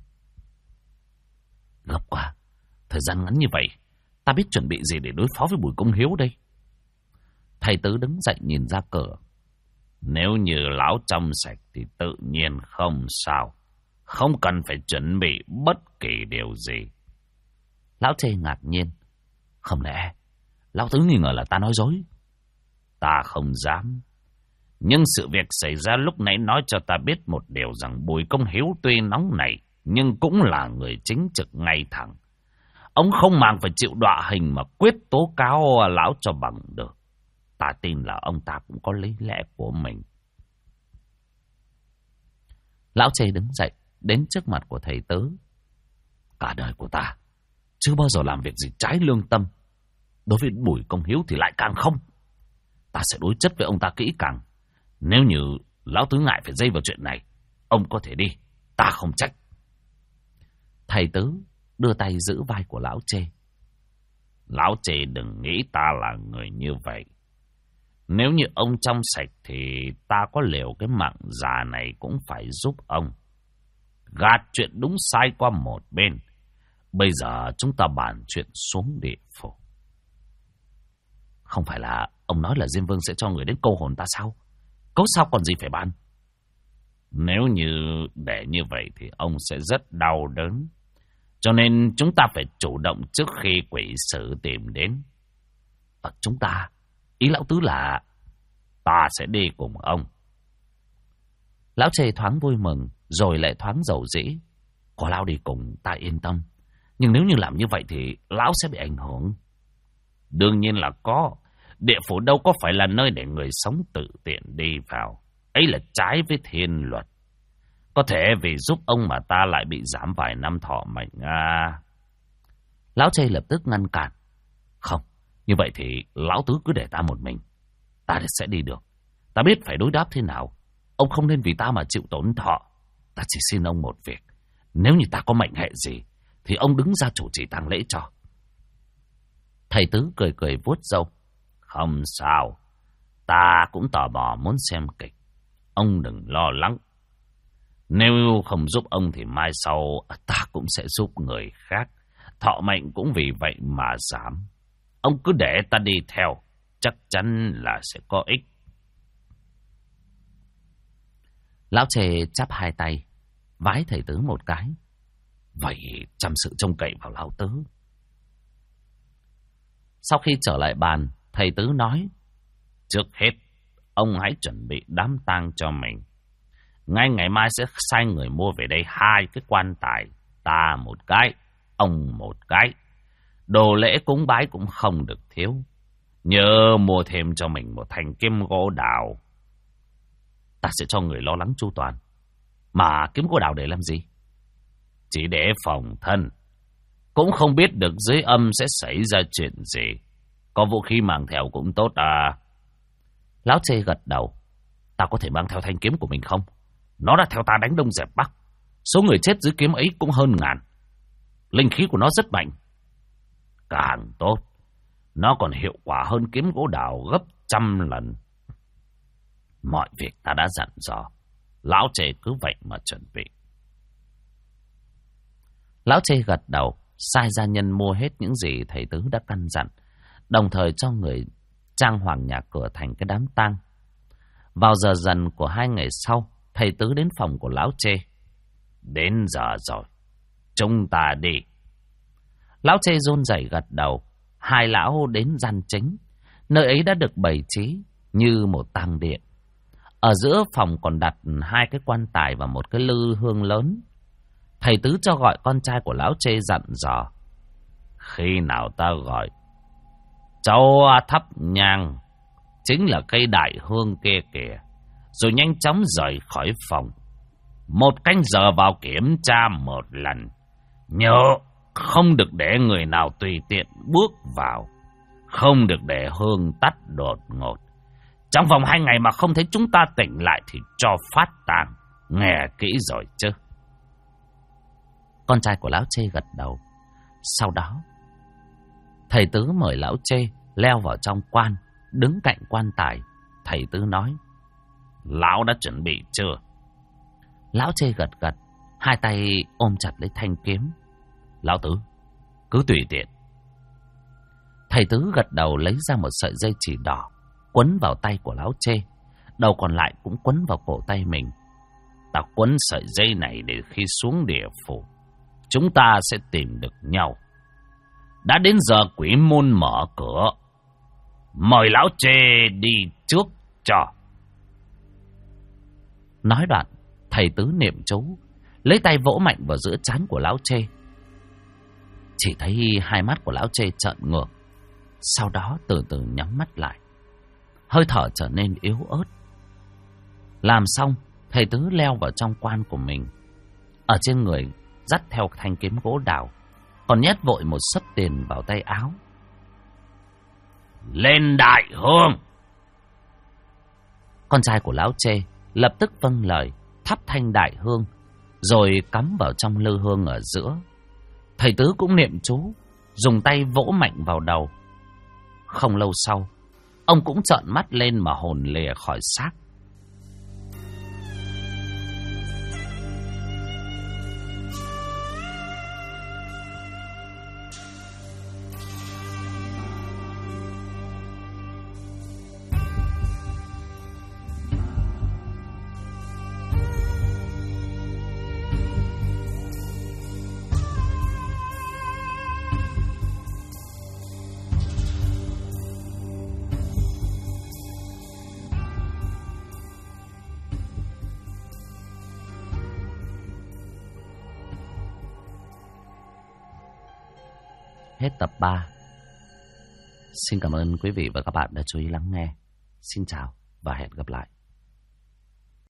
Gấp quá. Thời gian ngắn như vậy, ta biết chuẩn bị gì để đối phó với Bùi Công Hiếu đây? Thầy Tứ đứng dậy nhìn ra cửa. Nếu như lão trong sạch thì tự nhiên không sao. Không cần phải chuẩn bị bất kỳ điều gì. Lão chê ngạc nhiên. Không lẽ lão Tứ nghi ngờ là ta nói dối? Ta không dám. Nhưng sự việc xảy ra lúc nãy nói cho ta biết một điều rằng Bùi Công Hiếu tuy nóng nảy nhưng cũng là người chính trực ngay thẳng. Ông không màng phải chịu đọa hình mà quyết tố cáo lão cho bằng được. Ta tin là ông ta cũng có lý lẽ của mình. Lão chê đứng dậy đến trước mặt của thầy Tứ. Cả đời của ta chưa bao giờ làm việc gì trái lương tâm. Đối với Bùi Công Hiếu thì lại càng không. Ta sẽ đối chất với ông ta kỹ càng. Nếu như lão Tứ ngại phải dây vào chuyện này, ông có thể đi, ta không trách. Thầy Tứ đưa tay giữ vai của lão chê. Lão chê đừng nghĩ ta là người như vậy. Nếu như ông trong sạch thì ta có liều cái mạng già này cũng phải giúp ông. Gạt chuyện đúng sai qua một bên. Bây giờ chúng ta bàn chuyện xuống địa phủ. Không phải là ông nói là Diêm Vương sẽ cho người đến câu hồn ta sao? Có sao còn gì phải bàn? Nếu như để như vậy thì ông sẽ rất đau đớn. Cho nên chúng ta phải chủ động trước khi quỷ sử tìm đến. Chúng ta? Ý lão Tứ là... Ta sẽ đi cùng ông. Lão chê thoáng vui mừng, rồi lại thoáng dầu dĩ. Có lão đi cùng ta yên tâm. Nhưng nếu như làm như vậy thì lão sẽ bị ảnh hưởng. Đương nhiên là có. Địa phủ đâu có phải là nơi để người sống tự tiện đi vào. ấy là trái với thiên luật. Có thể vì giúp ông mà ta lại bị giảm vài năm thọ mệnh à. Lão Chê lập tức ngăn cản. Không, như vậy thì lão tứ cứ để ta một mình. Ta sẽ đi được. Ta biết phải đối đáp thế nào. Ông không nên vì ta mà chịu tổn thọ. Ta chỉ xin ông một việc. Nếu như ta có mệnh hệ gì thì ông đứng ra chủ trì tang lễ cho. Thầy Tứ cười cười vuốt râu. Không sao. Ta cũng tò mò muốn xem kịch. Ông đừng lo lắng. Nếu không giúp ông thì mai sau ta cũng sẽ giúp người khác. Thọ mệnh cũng vì vậy mà giảm. Ông cứ để ta đi theo. Chắc chắn là sẽ có ích. Lão Chê chắp hai tay, vái thầy Tứ một cái. Vậy chăm sự trông cậy vào lão tứ. Sau khi trở lại bàn, thầy Tứ nói. Trước hết, ông hãy chuẩn bị đám tang cho mình. Ngay ngày mai sẽ sai người mua về đây 2 cái quan tài. Ta một cái, ông một cái. Đồ lễ cúng bái cũng không được thiếu. Nhớ mua thêm cho mình một thanh kiếm gỗ đào. Ta sẽ cho người lo lắng chu toàn. Mà kiếm gỗ đào để làm gì? Chỉ để phòng thân. Cũng không biết được dưới âm sẽ xảy ra chuyện gì. Có vũ khí mang theo cũng tốt à. Lão Chê gật đầu. Ta có thể mang theo thanh kiếm của mình không? Nó đã theo ta đánh Đông dẹp Bắc. Số người chết dưới kiếm ấy cũng hơn 1000. Linh khí của nó rất mạnh. Càng tốt. Nó còn hiệu quả hơn kiếm gỗ đào gấp 100 lần. Mọi việc ta đã dặn dò. Lão Chê cứ vậy mà chuẩn bị. Lão Chê gật đầu, sai gia nhân mua hết những gì thầy Tứ đã căn dặn, đồng thời cho người trang hoàng nhà cửa thành cái đám tang. Vào giờ dần của 2 ngày sau, thầy Tứ đến phòng của Lão Chê. Đến giờ rồi, chúng ta đi. Lão Chê run rẩy gật đầu. Hai lão đến gian chính. Nơi ấy đã được bày trí như một tang điện. Ở giữa phòng còn đặt 2 cái quan tài và một cái lư hương lớn. Thầy Tứ cho gọi con trai của Lão Chê dặn dò. Khi nào ta gọi, cháu thắp nhang, chính là cây đại hương kia kìa, rồi nhanh chóng rời khỏi phòng. 1 canh giờ vào kiểm tra một lần. Nhớ không được để người nào tùy tiện bước vào. Không được để hương tắt đột ngột. Trong vòng 2 ngày mà không thấy chúng ta tỉnh lại thì cho phát tang. Nghe kỹ rồi chứ? Con trai của Lão Chê gật đầu. Sau đó, thầy Tứ mời Lão Chê leo vào trong quan, đứng cạnh quan tài. Thầy Tứ nói. Lão đã chuẩn bị chưa? Lão Chê gật gật, 2 tay ôm chặt lấy thanh kiếm. Lão Tứ, cứ tùy tiện. Thầy Tứ gật đầu lấy ra một sợi dây chỉ đỏ, quấn vào tay của Lão Chê. Đầu còn lại cũng quấn vào cổ tay mình. Ta quấn sợi dây này để khi xuống địa phủ, chúng ta sẽ tìm được nhau. Đã đến giờ quỷ môn mở cửa. Mời Lão Chê đi trước cho. Nói đoạn, thầy Tứ niệm chú, lấy tay vỗ mạnh vào giữa trán của Lão Chê. Chỉ thấy 2 mắt của Lão Chê trợn ngược, sau đó từ từ nhắm mắt lại. Hơi thở trở nên yếu ớt. Làm xong, thầy Tứ leo vào trong quan của mình. Ở trên người dắt theo thanh kiếm gỗ đào, còn nhét vội một xấp tiền vào tay áo. Lên đại hương! Con trai của Lão Chê lập tức vâng lời, thắp thanh đại hương, rồi cắm vào trong lư hương ở giữa. Thầy Tứ cũng niệm chú, dùng tay vỗ mạnh vào đầu. Không lâu sau, ông cũng trợn mắt lên mà hồn lìa khỏi xác. Hết tập 3. Xin cảm ơn quý vị và các bạn đã chú ý lắng nghe. Xin chào và hẹn gặp lại.